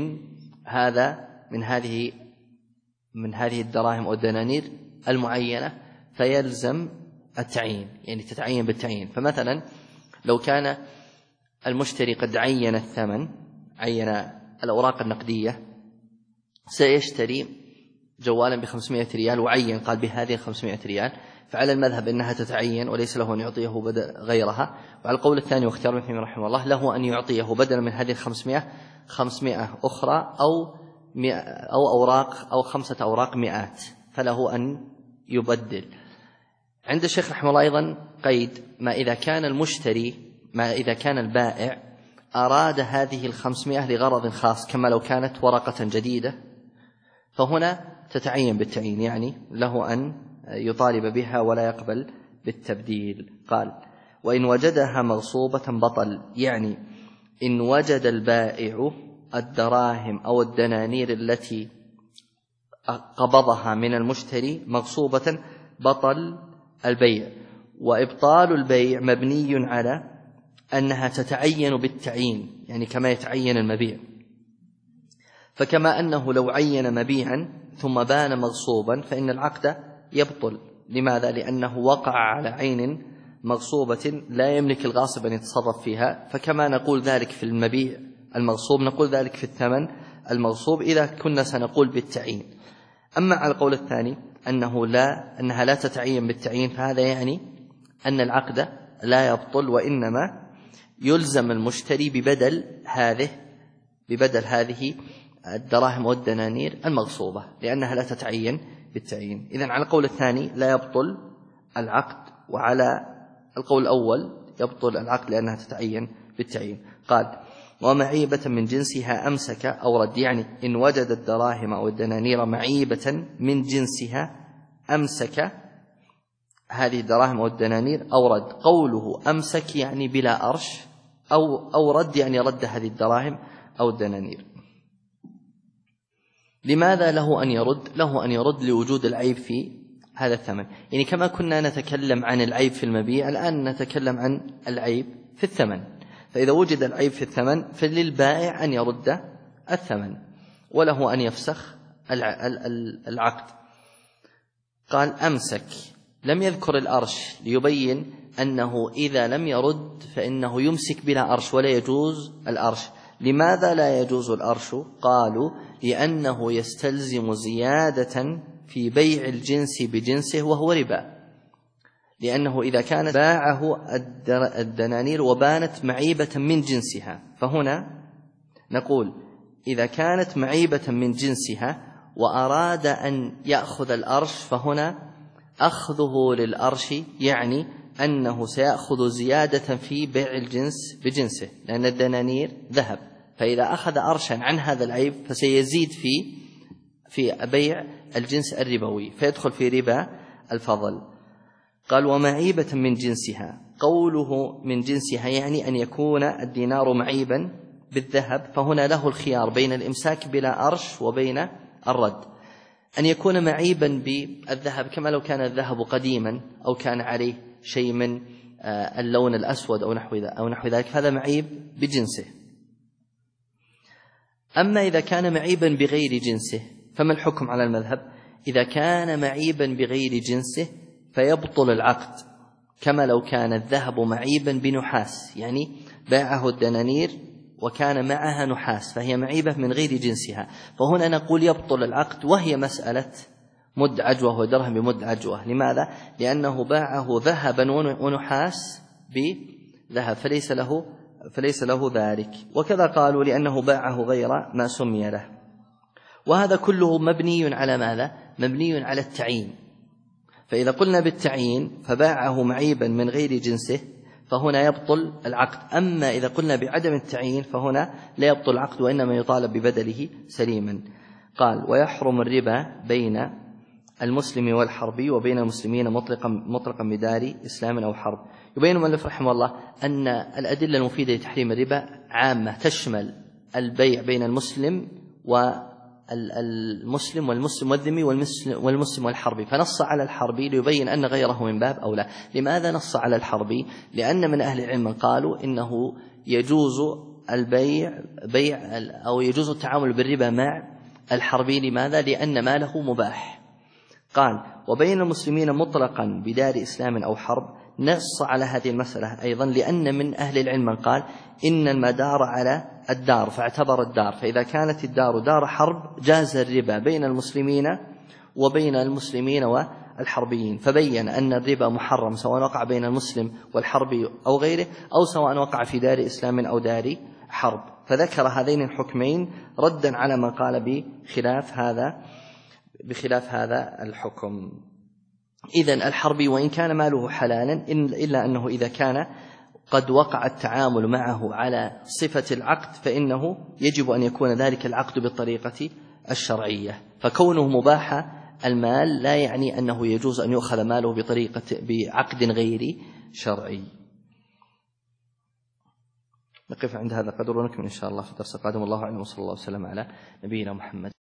من هذه الدراهم والدنانير المعينة فيلزم التعيين، يعني تتعين بالتعيين. فمثلا لو كان المشتري قد عين الثمن، عين الأوراق النقدية، سيشتري جوالا ب500 ريال وعين قال بهذه 500 ريال، فعلى المذهب إنها تتعين وليس له أن يعطيه غيرها. وعلى القول الثاني واختيار ابن تيمية رحمه الله له أن يعطيه بدلا من هذه 500 أخرى أو أوراق أو 5 أوراق 100، فله أن يبدل. عند الشيخ رحمه الله أيضا قيد ما إذا كان البائع أراد هذه 500 لغرض خاص كما لو كانت ورقة جديدة، فهنا تتعين بالتعيين، يعني له أن يطالب بها ولا يقبل بالتبديل. قال وإن وجدها مغصوبة بطل، يعني إن وجد البائع الدراهم أو الدنانير التي قبضها من المشتري مغصوبة بطل البيع. وإبطال البيع مبني على أنها تتعين بالتعيين، يعني كما يتعين المبيع. فكما أنه لو عين مبيعا ثم بان مغصوبا فإن العقد يبطل. لماذا؟ لأنه وقع على عين مغصوبة لا يملك الغاصب أن يتصرف فيها، فكما نقول ذلك في المبيع المغصوب نقول ذلك في الثمن المغصوب إذا كنا سنقول بالتعيين. أما على القول الثاني أنها لا تتعين بالتعيين، فهذا يعني أن العقد لا يبطل، وإنما يلزم المشتري ببدل هذه الدراهم والدنانير المغصوبة، لأنها لا تتعين بالتعيين. إذن على القول الثاني لا يبطل العقد، وعلى القول الأول يبطل العقد لأنها تتعين بالتعيين. قال: ومعيبة من جنسها أمسك أو رد، يعني إن وجد الدراهم أو الدنانير معيبة من جنسها أمسك هذه الدراهم أو الدنانير أو رد. قوله أمسك يعني بلا أرش، أو رد يعني رد هذه الدراهم أو الدنانير. لماذا له أن يرد؟ له أن يرد لوجود العيب في هذا الثمن. يعني كما كنا نتكلم عن العيب في المبيع، الآن نتكلم عن العيب في الثمن. فإذا وجد العيب في الثمن فللبائع أن يرد الثمن، وله أن يفسخ العقد. قال: أمسك، لم يذكر الأرش ليبين أنه إذا لم يرد فإنه يمسك بلا أرش ولا يجوز الأرش. لماذا لا يجوز الأرش؟ قالوا: لأنه يستلزم زيادة في بيع الجنس بجنسه وهو ربا، لأنه إذا كان باعه الدنانير وبانت معيبة من جنسها، فهنا نقول إذا كانت معيبة من جنسها وأراد أن يأخذ الأرش، فهنا أخذه للأرش يعني أنه سيأخذ زيادة في بيع الجنس بجنسه، لأن الدنانير ذهب، فإذا أخذ أرشا عن هذا العيب فسيزيد في بيع الجنس الربوي، فيدخل في ربا الفضل. قال: ومعيبة من جنسها، قوله من جنسها يعني أن يكون الدينار معيبا بالذهب، فهنا له الخيار بين الإمساك بلا أرش وبين الرد. أن يكون معيبا بالذهب كما لو كان الذهب قديما أو كان عليه شيء من اللون الأسود أو نحو ذلك، هذا معيب بجنسه. أما إذا كان معيبا بغير جنسه فما الحكم على المذهب؟ إذا كان معيبا بغير جنسه فيبطل العقد، كما لو كان الذهب معيبا بنحاس، يعني باعه الدنانير وكان معها نحاس فهي معيبة من غير جنسها، فهنا نقول يبطل العقد، وهي مسألة مد عجوة ودرهم بمد عجوة. لماذا؟ لأنه باعه ذهبا ونحاس بذهب فليس له ذلك. وكذا قالوا لأنه باعه غير ما سمي له. وهذا كله مبني على ماذا؟ مبني على التعيين. فإذا قلنا بالتعيين فباعه معيبا من غير جنسه فهنا يبطل العقد. أما إذا قلنا بعدم التعيين فهنا لا يبطل العقد، وإنما يطالب ببدله سليما. قال: ويحرم الربا بين المسلم والحربي وبين المسلمين مطلقا بدار إسلام أو حرب. يبين المؤلف رحمه الله أن الأدلة المفيدة لتحريم الربا عامة، تشمل البيع بين المسلم والمسلم والذمي والمسلم والحربي، فنص على الحربي ليبين أن غيره من باب أولى. لماذا نص على الحربي؟ لأن من أهل العلم قالوا إنه يجوز بيع أو يجوز التعامل بالربا مع الحربي. لماذا؟ لأن ماله مباح. قال: وبين المسلمين مطلقا بدار إسلام أو حرب، نص على هذه المسألة أيضا لأن من أهل العلم من قال إن المدار على الدار، فاعتبر الدار، فإذا كانت الدار دار حرب جاز الربا بين المسلمين وبين المسلمين والحربيين، فبين أن الربا محرم سواء وقع بين المسلم والحربي أو غيره، أو سواء وقع في دار إسلام أو دار حرب، فذكر هذين الحكمين ردا على من قال بخلاف هذا الحكم. إذن الحربي وإن كان ماله حلالا إلا أنه إذا كان قد وقع التعامل معه على صفة العقد فإنه يجب أن يكون ذلك العقد بالطريقة الشرعية. فكونه مباح المال لا يعني أنه يجوز أن يؤخذ ماله بعقد غير شرعي. نقف عند هذا القدر ونكمل إن شاء الله في الدرس القادم. والله أعلم، وصلى الله وسلم على نبينا محمد.